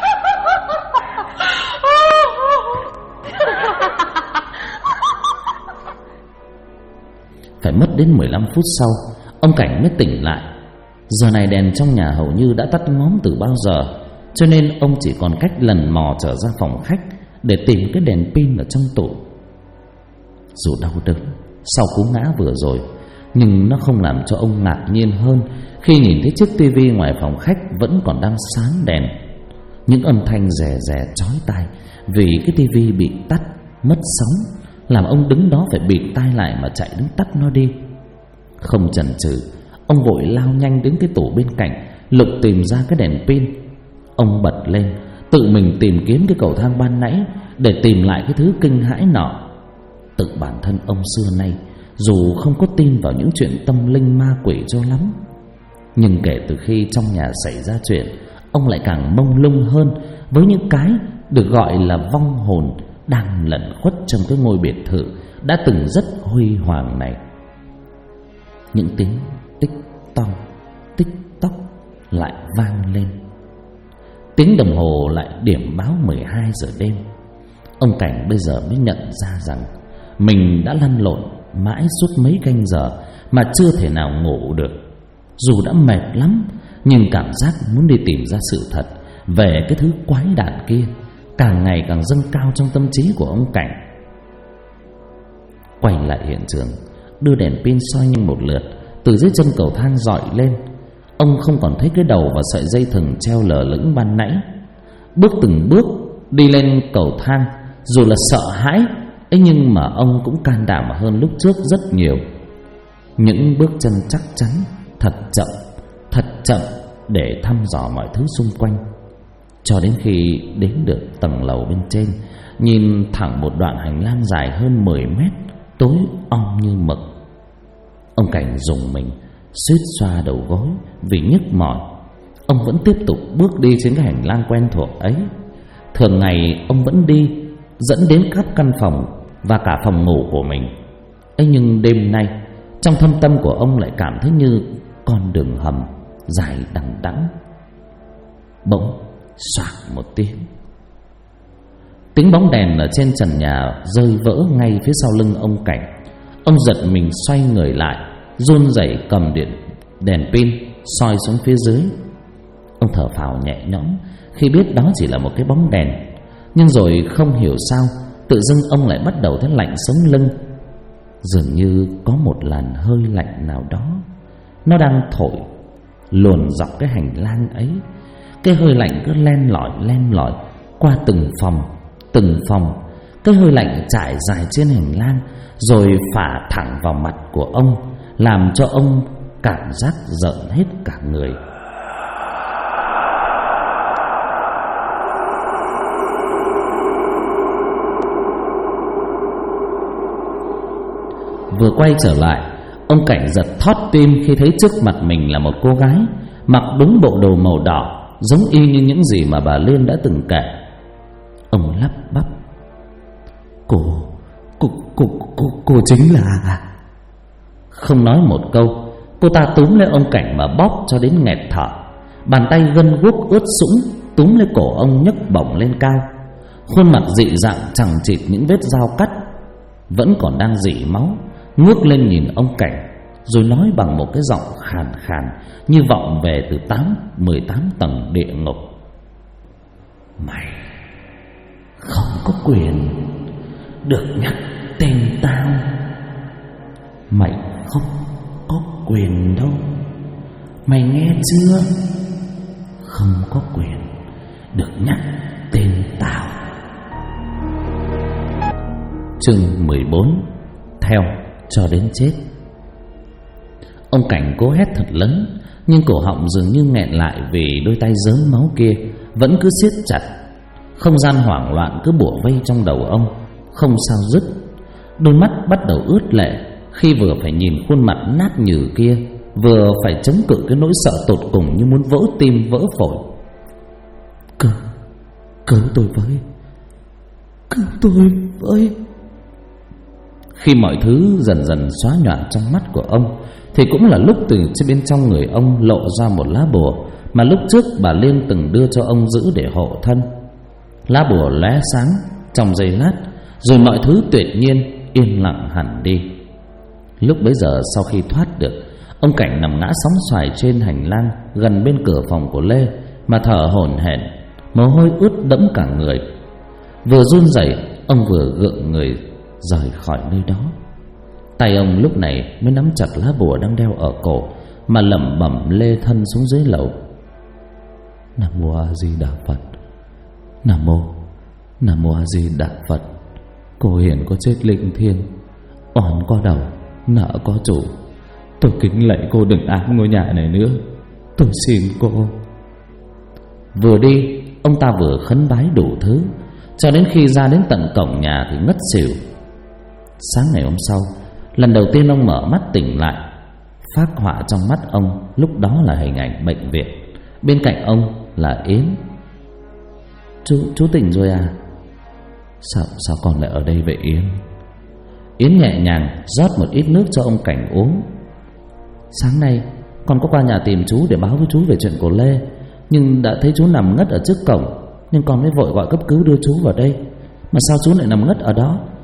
Phải mất đến 15 phút sau, ông Cảnh mới tỉnh lại. Giờ này đèn trong nhà hầu như đã tắt ngóm từ bao giờ, cho nên ông chỉ còn cách lần mò trở ra phòng khách để tìm cái đèn pin ở trong tủ. Dù đau đớn sau cú ngã vừa rồi, nhưng nó không làm cho ông ngạc nhiên hơn khi nhìn thấy chiếc tivi ngoài phòng khách vẫn còn đang sáng đèn. Những âm thanh rè rè chói tai vì cái tivi bị tắt, mất sóng, làm ông đứng đó phải bịt tai lại mà chạy đến tắt nó đi. Không chần chừ, ông vội lao nhanh đến cái tủ bên cạnh, lục tìm ra cái đèn pin. Ông bật lên, tự mình tìm kiếm cái cầu thang ban nãy để tìm lại cái thứ kinh hãi nọ. Tự bản thân ông xưa nay dù không có tin vào những chuyện tâm linh ma quỷ cho lắm, nhưng kể từ khi trong nhà xảy ra chuyện, ông lại càng mông lung hơn với những cái được gọi là vong hồn đang lẩn khuất trong cái ngôi biệt thự đã từng rất huy hoàng này. Những tiếng tích tóc lại vang lên. Tiếng đồng hồ lại điểm báo 12 giờ đêm. Ông Cảnh bây giờ mới nhận ra rằng mình đã lăn lộn mãi suốt mấy canh giờ mà chưa thể nào ngủ được. Dù đã mệt lắm, nhưng cảm giác muốn đi tìm ra sự thật về cái thứ quái đản kia càng ngày càng dâng cao trong tâm trí của ông Cảnh. Quay lại hiện trường, đưa đèn pin soi nhanh một lượt. Từ dưới chân cầu thang dọi lên, ông không còn thấy cái đầu và sợi dây thừng treo lờ lững ban nãy. Bước từng bước đi lên cầu thang, dù là sợ hãi ấy nhưng mà ông cũng can đảm hơn lúc trước rất nhiều. Những bước chân chắc chắn, thật chậm để thăm dò mọi thứ xung quanh, cho đến khi đến được tầng lầu bên trên, nhìn thẳng một đoạn hành lang dài hơn 10 mét, tối om như mực. Ông Cảnh dùng mình suýt xoa đầu gối vì nhức mỏi. Ông vẫn tiếp tục bước đi trên cái hành lang quen thuộc ấy. Thường ngày ông vẫn đi, dẫn đến khắp căn phòng và cả phòng ngủ của mình ấy, nhưng đêm nay trong thâm tâm của ông lại cảm thấy như con đường hầm dài đằng đẵng. Bỗng xoạc một tiếng bóng đèn ở trên trần nhà rơi vỡ ngay phía sau lưng ông Cảnh. Ông giật mình xoay người lại, run rẩy cầm đèn pin soi xuống phía dưới. Ông thở phào nhẹ nhõm khi biết đó chỉ là một cái bóng đèn, nhưng rồi không hiểu sao tự dưng ông lại bắt đầu thấy lạnh sống lưng. Dường như có một làn hơi lạnh nào đó nó đang thổi luồn dọc cái hành lang ấy. Cái hơi lạnh cứ len lỏi qua từng phòng. Cái hơi lạnh trải dài trên hành lang rồi phả thẳng vào mặt của ông, làm cho ông cảm giác rợn hết cả người. Vừa quay trở lại, ông Cảnh giật thót tim khi thấy trước mặt mình là một cô gái mặc đúng bộ đồ màu đỏ, giống y như những gì mà bà Liên đã từng kể. Ông lắp bắp: Cô chính là... Không nói một câu, cô ta túm lấy ông Cảnh mà bóp cho đến nghẹt thở. Bàn tay gân guốc ướt sũng túm lấy cổ ông nhấc bổng lên cao. Khuôn mặt dị dạng chằng chịt những vết dao cắt vẫn còn đang rỉ máu, ngước lên nhìn ông Cảnh, rồi nói bằng một cái giọng khàn khàn như vọng về từ 18 tầng địa ngục: Mày không có quyền được nhắc tên tao. Mày không có quyền đâu, mày nghe chưa? Không có quyền được nhắc tên tao. Chương 14: Theo cho đến chết. Ông Cảnh cố hét thật lớn, nhưng cổ họng dường như nghẹn lại vì đôi tay rớm máu kia vẫn cứ siết chặt. Không gian hoảng loạn cứ bủa vây trong đầu ông không sao dứt. Đôi mắt bắt đầu ướt lệ khi vừa phải nhìn khuôn mặt nát nhừ kia, vừa phải chống cự cái nỗi sợ tột cùng như muốn vỡ tim vỡ phổi. Cứu tôi với. Khi mọi thứ dần dần xóa nhòa trong mắt của ông, thì cũng là lúc từ bên trong người ông lộ ra một lá bùa mà lúc trước bà Liên từng đưa cho ông giữ để hộ thân. Lá bùa lóe sáng trong giây lát, rồi mọi thứ tuyệt nhiên yên lặng hẳn đi. Lúc bấy giờ sau khi thoát được, ông Cảnh nằm ngã sóng xoài trên hành lang gần bên cửa phòng của Lê mà thở hổn hển, mồ hôi ướt đẫm cả người. Vừa run rẩy, ông vừa gượng người rời khỏi nơi đó. Tay ông lúc này mới nắm chặt lá bùa đang đeo ở cổ mà lẩm bẩm lê thân xuống dưới lầu: Nam Mô A Di Đà Phật, Nam Mô A Di Đà Phật. Cô hiền có chết linh thiêng, oan có đầu, nợ có chủ. Tôi kính lạy cô đừng ám ngôi nhà này nữa, tôi xin cô. Vừa đi, ông ta vừa khấn bái đủ thứ, cho đến khi ra đến tận cổng nhà thì ngất xỉu. Sáng ngày hôm sau, lần đầu tiên ông mở mắt tỉnh lại, phác họa trong mắt ông lúc đó là hình ảnh bệnh viện. Bên cạnh ông là Yến. Chú tỉnh rồi à? Sao con lại ở đây vậy Yến? Yến nhẹ nhàng rót một ít nước cho ông Cảnh uống. Sáng nay con có qua nhà tìm chú để báo với chú về chuyện của Lê, nhưng đã thấy chú nằm ngất ở trước cổng, nên con mới vội gọi cấp cứu đưa chú vào đây. Mà sao chú lại nằm ngất ở đó?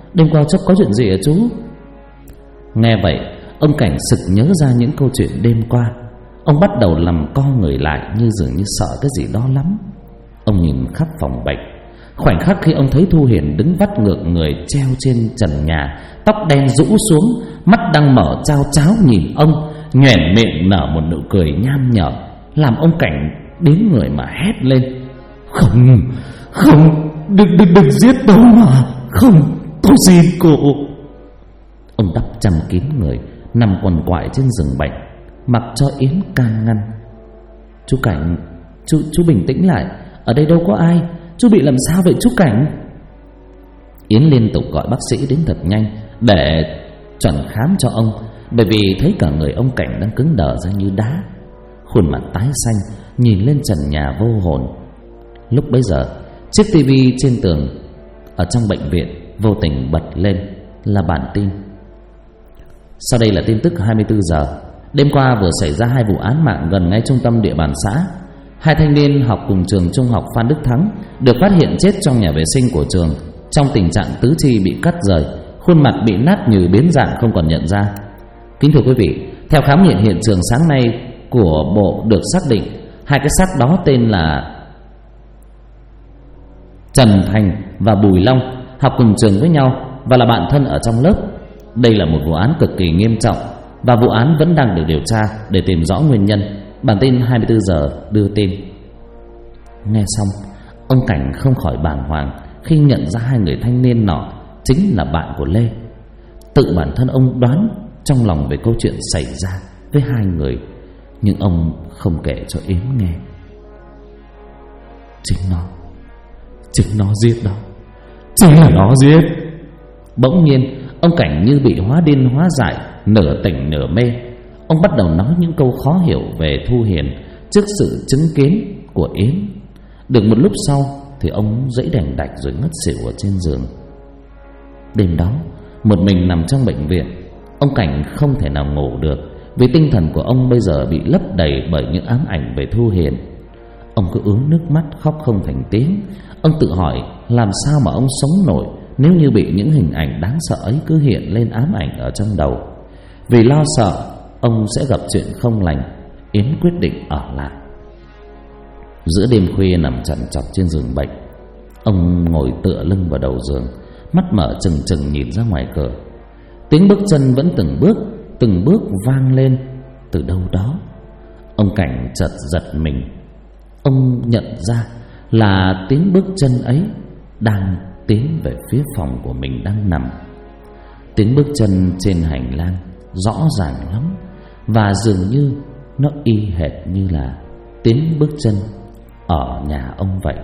Đêm qua chắc có chuyện gì hả chú? Nghe vậy, ông Cảnh sực nhớ ra những câu chuyện đêm qua. Ông bắt đầu làm co người lại, như dường như sợ cái gì đó lắm. Ông nhìn khắp phòng bệnh. Khoảnh khắc khi ông thấy Thu Hiền đứng vắt ngược người treo trên trần nhà, tóc đen rũ xuống, mắt đang mở trao cháo nhìn ông, nhoẻn miệng nở một nụ cười nham nhở, làm ông Cảnh đến người mà hét lên: Không, đừng giết tôi mà. Không, tôi xin cô. Ông đắp chăn kín người, nằm quằn quại trên giường bệnh, mặc cho Yến can ngăn. Chú Cảnh, chú bình tĩnh lại, ở đây đâu có ai. Chú bị làm sao vậy chú Cảnh? Yến liên tục gọi bác sĩ đến thật nhanh để chuẩn khám cho ông, bởi vì thấy cả người ông Cảnh đang cứng đờ ra như đá, khuôn mặt tái xanh, nhìn lên trần nhà vô hồn. Lúc bấy giờ, chiếc tivi trên tường ở trong bệnh viện vô tình bật lên là bản tin. Sau đây là tin tức 24 giờ. Đêm qua vừa xảy ra 2 vụ án mạng gần ngay trung tâm địa bàn xã. 2 thanh niên học cùng trường trung học Phan Đức Thắng được phát hiện chết trong nhà vệ sinh của trường, trong tình trạng tứ chi bị cắt rời, khuôn mặt bị nát nhừ biến dạng không còn nhận ra. Kính thưa quý vị, theo khám nghiệm hiện trường sáng nay của bộ được xác định 2 cái xác đó tên là Trần Thành và Bùi Long, học cùng trường với nhau và là bạn thân ở trong lớp. Đây là một vụ án cực kỳ nghiêm trọng và vụ án vẫn đang được điều tra để tìm rõ nguyên nhân. Bản tin 24 giờ đưa tin. Nghe xong, ông Cảnh không khỏi bàng hoàng khi nhận ra 2 người thanh niên nọ chính là bạn của Lê. Tự bản thân ông đoán trong lòng về câu chuyện xảy ra với 2 người, nhưng ông không kể cho Yến nghe. Chính nó giết đó. Chính là nó giết. Bỗng nhiên, ông Cảnh như bị hóa điên hóa dại, nửa tỉnh nửa mê. Ông bắt đầu nói những câu khó hiểu về Thu Hiền trước sự chứng kiến của Yến. Được một lúc sau thì ông dãy đành đạch rồi ngất xỉu ở trên giường. Đêm đó, một mình nằm trong bệnh viện, ông Cảnh không thể nào ngủ được, vì tinh thần của ông bây giờ bị lấp đầy bởi những ám ảnh về Thu Hiền. Ông cứ ứa nước mắt khóc không thành tiếng. Ông tự hỏi làm sao mà ông sống nổi nếu như bị những hình ảnh đáng sợ ấy cứ hiện lên ám ảnh ở trong đầu. Vì lo sợ ông sẽ gặp chuyện không lành, Yến quyết định ở lại. Giữa đêm khuya nằm trằn trọc trên giường bệnh, ông ngồi tựa lưng vào đầu giường, mắt mở trừng trừng nhìn ra ngoài cửa. Tiếng bước chân vẫn từng bước vang lên từ đâu đó. Ông Cảnh chợt giật mình. Ông nhận ra là tiếng bước chân ấy đang tiến về phía phòng của mình đang nằm. Tiếng bước chân trên hành lang rõ ràng lắm, và dường như nó y hệt như là tiếng bước chân ở nhà ông vậy.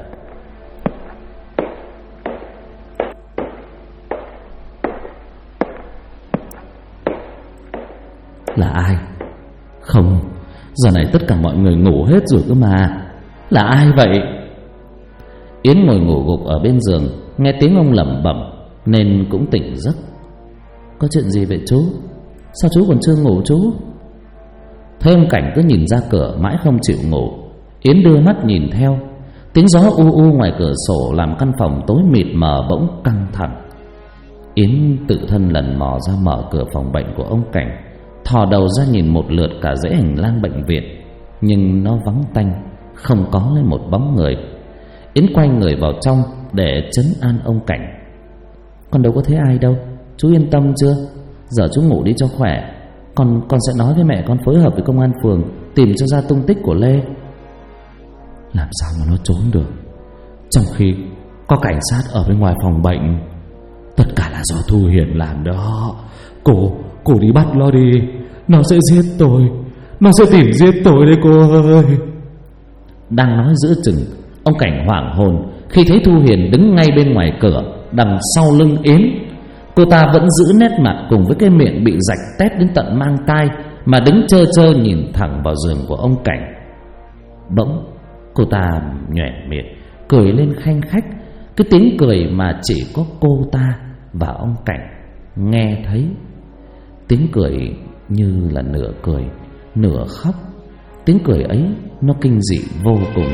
Là ai? Không, giờ này tất cả mọi người ngủ hết rồi cơ mà. Là ai vậy? Yến ngồi ngủ gục ở bên giường, nghe tiếng ông lẩm bẩm nên cũng tỉnh giấc. Có chuyện gì vậy chú? Sao chú còn chưa ngủ chú? Thấy ông Cảnh cứ nhìn ra cửa mãi không chịu ngủ, Yến đưa mắt nhìn theo. Tiếng gió u u ngoài cửa sổ làm căn phòng tối mịt mờ bỗng căng thẳng. Yến tự thân lần mò ra mở cửa phòng bệnh của ông Cảnh, thò đầu ra nhìn một lượt cả dãy hành lang bệnh viện, nhưng nó vắng tanh, không có lấy một bóng người. Yến quay người vào trong để trấn an ông Cảnh. Con đâu có thấy ai đâu, chú yên tâm chưa? Giờ chú ngủ đi cho khỏe. Con sẽ nói với mẹ con phối hợp với công an phường tìm cho ra tung tích của Lê. Làm sao mà nó trốn được, trong khi có cảnh sát ở bên ngoài phòng bệnh? Tất cả là do Thu Hiền làm đó. Cô đi bắt nó đi. Nó sẽ giết tôi. Nó sẽ tìm giết tôi đấy cô ơi. Đang nói giữa chừng, ông Cảnh hoảng hồn khi thấy Thu Hiền đứng ngay bên ngoài cửa, đằng sau lưng Yến. Cô ta vẫn giữ nét mặt cùng với cái miệng bị rạch tét đến tận mang tai, mà đứng trơ trơ nhìn thẳng vào giường của ông Cảnh. Bỗng cô ta nhoẻn miệng cười lên khanh khách, cái tiếng cười mà chỉ có cô ta và ông Cảnh nghe thấy. Tiếng cười như là nửa cười nửa khóc. Tiếng cười ấy nó kinh dị vô cùng.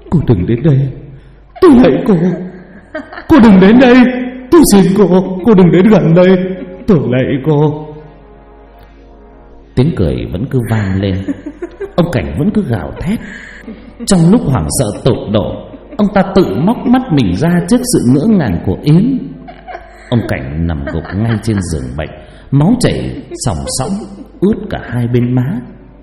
Cô đừng đến đây, tôi lạy cô. Cô đừng đến đây, tôi xin cô đừng đến gần đây, tôi lạy cô. Tiếng cười vẫn cứ vang lên. Ông Cảnh vẫn cứ gào thét. Trong lúc hoảng sợ tột độ, ông ta tự móc mắt mình ra trước sự ngỡ ngàng của Yến. Ông Cảnh nằm gục ngay trên giường bệnh, máu chảy sòng sóng ướt cả hai bên má.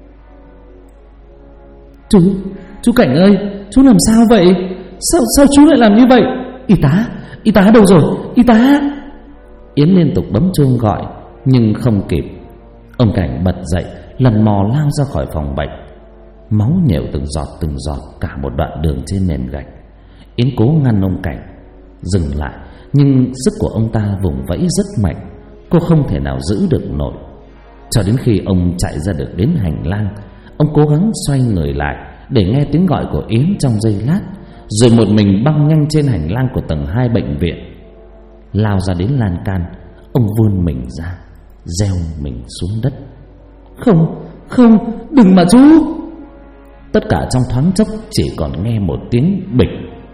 Chú Cảnh ơi, chú làm sao vậy? Sao chú lại làm như vậy? Y tá đâu rồi? Y tá! Yến liên tục bấm chuông gọi nhưng không kịp. Ông Cảnh bật dậy, lần mò lao ra khỏi phòng bệnh. Máu nhèo từng giọt cả một đoạn đường trên nền gạch. Yến cố ngăn ông Cảnh dừng lại, nhưng sức của ông ta vùng vẫy rất mạnh. Cô không thể nào giữ được nổi. Cho đến khi ông chạy ra được đến hành lang, ông cố gắng xoay người lại để nghe tiếng gọi của Yến trong giây lát, rồi một mình băng nhanh trên hành lang của tầng 2 bệnh viện. Lao ra đến lan can, ông vươn mình ra, gieo mình xuống đất. Không, đừng mà chú! Tất cả trong thoáng chốc chỉ còn nghe một tiếng bịch.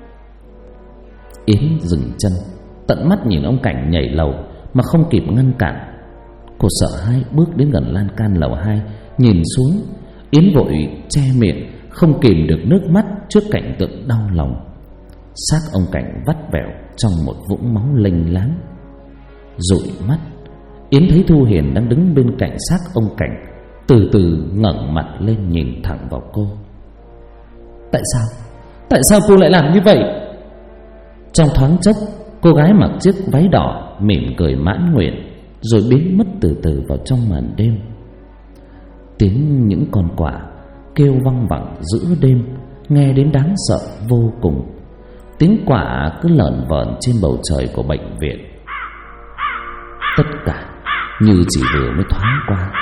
Yến dừng chân, tận mắt nhìn ông Cảnh nhảy lầu mà không kịp ngăn cản. Cô sợ hãi bước đến gần lan can lầu 2, nhìn xuống. Yến vội che miệng, không kìm được nước mắt trước cảnh tượng đau lòng. Xác ông Cảnh vắt vẻo trong một vũng máu lênh láng. Dụi mắt, Yến thấy Thu Hiền đang đứng bên cạnh xác ông Cảnh, từ từ ngẩng mặt lên nhìn thẳng vào cô. Tại sao cô lại làm như vậy? Trong thoáng chốc, cô gái mặc chiếc váy đỏ mỉm cười mãn nguyện, rồi biến mất từ từ vào trong màn đêm. Tiếng những con quạ kêu văng vẳng giữa đêm, nghe đến đáng sợ vô cùng. Tiếng quạ cứ lởn vởn trên bầu trời của bệnh viện. Tất cả như chỉ vừa mới thoáng qua.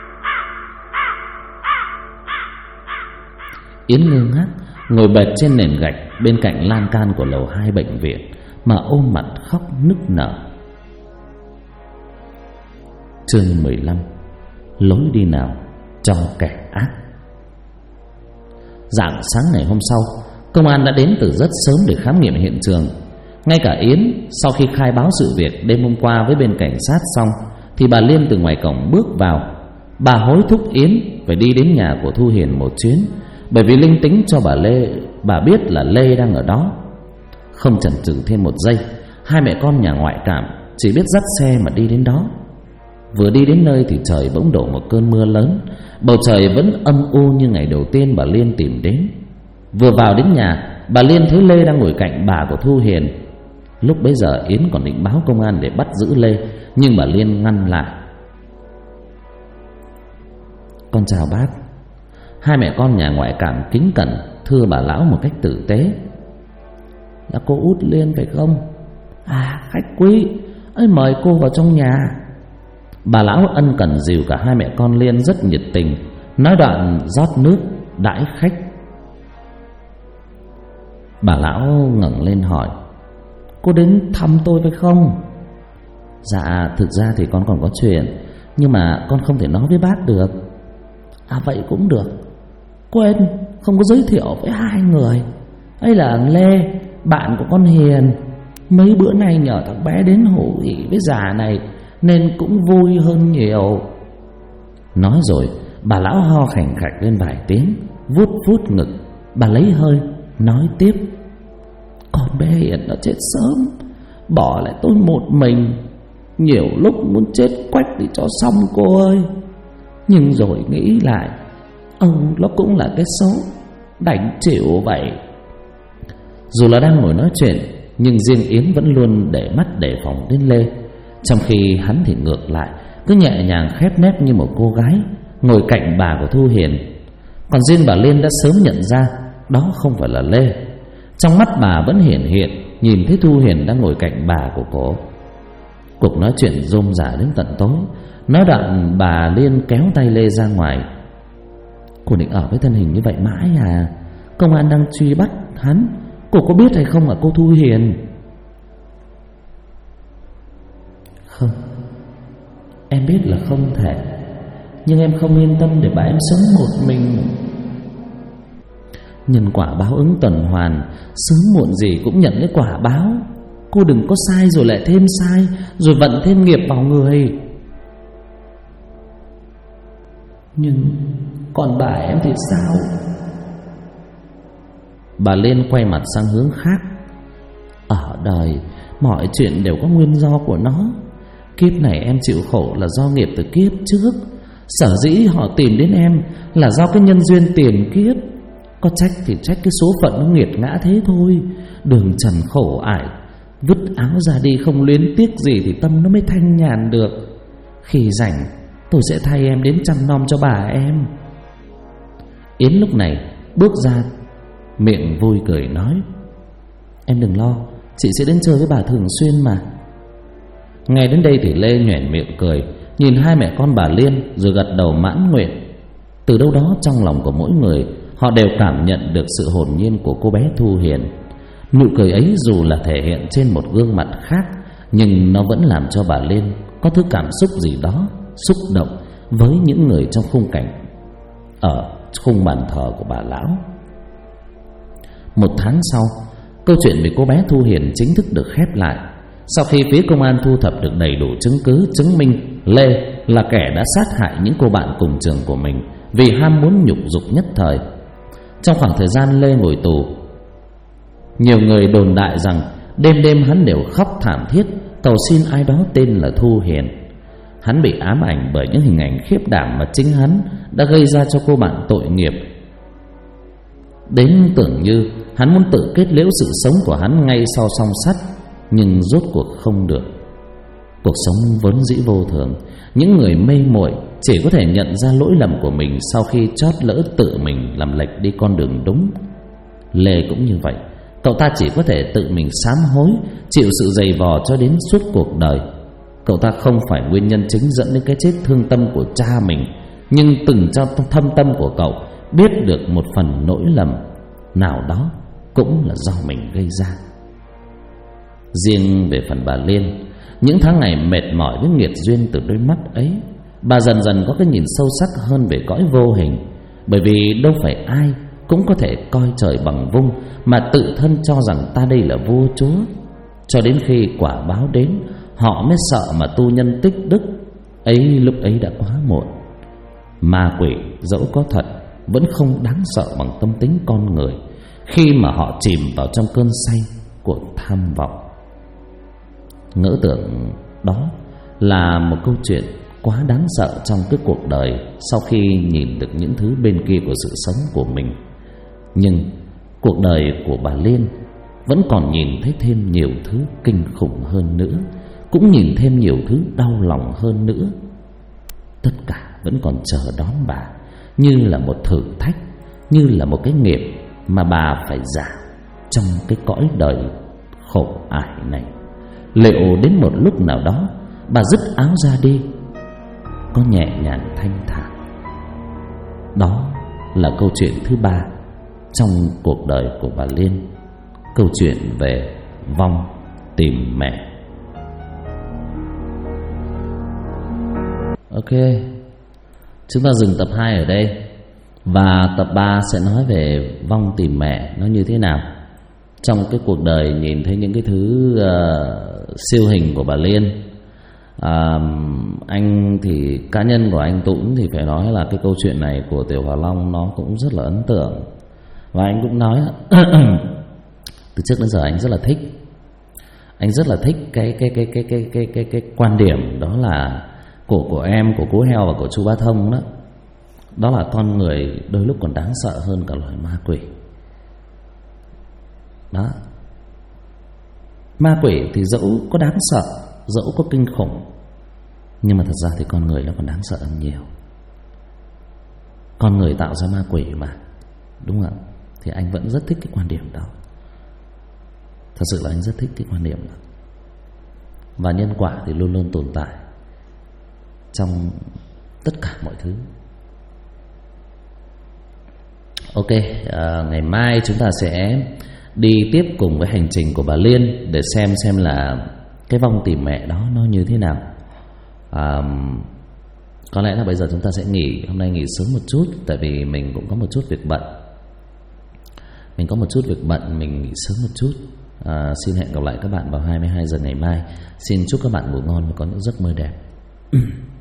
Yến ngơ ngác ngồi bệt trên nền gạch bên cạnh lan can của lầu 2 bệnh viện mà ôm mặt khóc nức nở. Chương 15: Lối đi nào cho kẻ ác. Rạng sáng ngày hôm sau, công an đã đến từ rất sớm để khám nghiệm hiện trường. Ngay cả Yến, sau khi khai báo sự việc đêm hôm qua với bên cảnh sát xong, thì bà Liên từ ngoài cổng bước vào. Bà hối thúc Yến phải đi đến nhà của Thu Hiền một chuyến, bởi vì linh tính cho bà biết là Lê đang ở đó. Không chần chừ thêm một giây, hai mẹ con nhà ngoại cảm chỉ biết dắt xe mà đi đến đó. Vừa đi đến nơi thì trời bỗng đổ một cơn mưa lớn. Bầu trời vẫn âm u như ngày đầu tiên bà Liên tìm đến. Vừa vào đến nhà, bà Liên thấy Lê đang ngồi cạnh bà của Thu Hiền. Lúc bấy giờ Yến còn định báo công an để bắt giữ Lê, nhưng bà Liên ngăn lại. Con chào bác. Hai mẹ con nhà ngoại cảm kính cẩn thưa bà lão một cách tử tế. Là cô Út Liên phải không? À, khách quý ơi, mời cô vào trong nhà. Bà lão ân cần dìu cả hai mẹ con Liên rất nhiệt tình, nói đoạn rót nước đãi khách. Bà lão ngẩng lên hỏi: Cô đến thăm tôi phải không? Dạ, thực ra thì con còn có chuyện, nhưng mà con không thể nói với bác được. À, vậy cũng được. Quên, không có giới thiệu với hai người. Đây là Lê, bạn của con Hiền. Mấy bữa nay nhờ thằng bé đến hủ ỉ với già này nên cũng vui hơn nhiều. Nói rồi bà lão ho khành khạch lên vài tiếng, vuốt vuốt ngực. Bà lấy hơi nói tiếp: Con bé Hiền nó chết sớm, bỏ lại tôi một mình. Nhiều lúc muốn chết quách đi cho xong cô ơi. Nhưng rồi nghĩ lại, nó cũng là cái số, đành chịu vậy. Dù là đang ngồi nói chuyện, nhưng riêng Yến vẫn luôn để mắt đề phòng đến Lê, trong khi hắn thì ngược lại, cứ nhẹ nhàng khép nép như một cô gái ngồi cạnh bà của Thu Hiền. Còn riêng bà Liên đã sớm nhận ra đó không phải là Lê. Trong mắt bà vẫn hiển hiện nhìn thấy Thu Hiền đang ngồi cạnh bà của cô. Cuộc nói chuyện rôm rả đến tận tối. Nói đoạn bà Liên kéo tay Lê ra ngoài. Cô định ở với thân hình như vậy mãi à? Công an đang truy bắt hắn, cô có biết hay không à cô Thu Hiền? Không, em biết là không thể, nhưng em không yên tâm để bà em sống một mình. Nhân quả báo ứng tuần hoàn, sớm muộn gì cũng nhận cái quả báo. Cô đừng có sai rồi lại thêm sai, rồi vận thêm nghiệp vào người. Nhưng còn bà em thì sao? Bà Liên quay mặt sang hướng khác. Ở đời mọi chuyện đều có nguyên do của nó. Kiếp này em chịu khổ là do nghiệp từ kiếp trước. Sở dĩ họ tìm đến em là do cái nhân duyên tiền kiếp. Có trách thì trách cái số phận nó nghiệt ngã thế thôi. Đường trần khổ ải, vứt áo ra đi không luyến tiếc gì thì tâm nó mới thanh nhàn được. Khi rảnh tôi sẽ thay em đến chăm nom cho bà em. Yến lúc này bước ra, miệng vui cười nói: Em đừng lo, chị sẽ đến chơi với bà thường xuyên mà. Nghe đến đây thì Lê nhoẻn miệng cười, nhìn hai mẹ con bà Liên rồi gật đầu mãn nguyện. Từ đâu đó trong lòng của mỗi người, họ đều cảm nhận được sự hồn nhiên của cô bé Thu Hiền. Nụ cười ấy dù là thể hiện trên một gương mặt khác, nhưng nó vẫn làm cho bà Liên có thứ cảm xúc gì đó xúc động với những người trong khung cảnh ở khung bàn thờ của bà lão. Một tháng sau, câu chuyện về cô bé Thu Hiền chính thức được khép lại. Sau khi phía công an thu thập được đầy đủ chứng cứ chứng minh Lê là kẻ đã sát hại những cô bạn cùng trường của mình vì ham muốn nhục dục nhất thời. Trong khoảng thời gian Lê ngồi tù, nhiều người đồn đại rằng đêm đêm hắn đều khóc thảm thiết cầu xin ai đó tên là Thu Hiền. Hắn bị ám ảnh bởi những hình ảnh khiếp đảm mà chính hắn đã gây ra cho cô bạn tội nghiệp, đến tưởng như hắn muốn tự kết liễu sự sống của hắn ngay sau song sắt. Nhưng rốt cuộc không được. Cuộc sống vốn dĩ vô thường. Những người mê muội chỉ có thể nhận ra lỗi lầm của mình sau khi chót lỡ tự mình làm lệch đi con đường đúng. Lê cũng như vậy. Cậu ta chỉ có thể tự mình sám hối, chịu sự dày vò cho đến suốt cuộc đời. Cậu ta không phải nguyên nhân chính dẫn đến cái chết thương tâm của cha mình, nhưng từng trong thâm tâm của cậu biết được một phần lỗi lầm nào đó cũng là do mình gây ra. Riêng về phần bà Liên, những tháng ngày mệt mỏi với nghiệt duyên từ đôi mắt ấy, bà dần dần có cái nhìn sâu sắc hơn về cõi vô hình. Bởi vì đâu phải ai cũng có thể coi trời bằng vung mà tự thân cho rằng ta đây là vua chúa. Cho đến khi quả báo đến, họ mới sợ mà tu nhân tích đức. Lúc ấy đã quá muộn. Ma quỷ dẫu có thật vẫn không đáng sợ bằng tâm tính con người khi mà họ chìm vào trong cơn say của tham vọng. Ngỡ tưởng đó là một câu chuyện quá đáng sợ trong cái cuộc đời sau khi nhìn được những thứ bên kia của sự sống của mình. Nhưng cuộc đời của bà Liên vẫn còn nhìn thấy thêm nhiều thứ kinh khủng hơn nữa, cũng nhìn thêm nhiều thứ đau lòng hơn nữa. Tất cả vẫn còn chờ đón bà như là một thử thách, như là một cái nghiệp mà bà phải trả trong cái cõi đời khổ ải này. Liệu đến một lúc nào đó bà dứt áo ra đi, có nhẹ nhàng thanh thản. Đó là câu chuyện thứ 3 trong cuộc đời của bà Liên. Câu chuyện về vong tìm mẹ. Ok, chúng ta dừng tập 2 ở đây. Và tập 3 sẽ nói về vong tìm mẹ nó như thế nào. Trong cái cuộc đời nhìn thấy những cái thứ siêu hình của bà Liên, anh thì cá nhân của anh Tũng thì phải nói là cái câu chuyện này của Tiểu Hòa Long nó cũng rất là ấn tượng. Và anh cũng nói từ trước đến giờ anh rất là thích. Anh rất là thích cái quan điểm đó là của em, của Cú Heo và của chú Ba Thông đó. Đó là con người đôi lúc còn đáng sợ hơn cả loài ma quỷ. Đó. Ma quỷ thì dẫu có đáng sợ, dẫu có kinh khủng, nhưng mà thật ra thì con người nó còn đáng sợ hơn nhiều. Con người tạo ra ma quỷ mà, đúng không? Thì anh vẫn rất thích cái quan điểm đó. Thật sự là anh rất thích cái quan điểm đó. Và nhân quả thì luôn luôn tồn tại trong tất cả mọi thứ. Ok, ngày mai chúng ta sẽ đi tiếp cùng với hành trình của bà Liên để xem là cái vong tìm mẹ đó nó như thế nào. Có lẽ là bây giờ chúng ta sẽ nghỉ, hôm nay nghỉ sớm một chút, tại vì mình cũng có một chút việc bận. Mình có một chút việc bận, mình nghỉ sớm một chút. Xin hẹn gặp lại các bạn vào 22 giờ ngày mai. Xin chúc các bạn ngủ ngon và có những giấc mơ đẹp.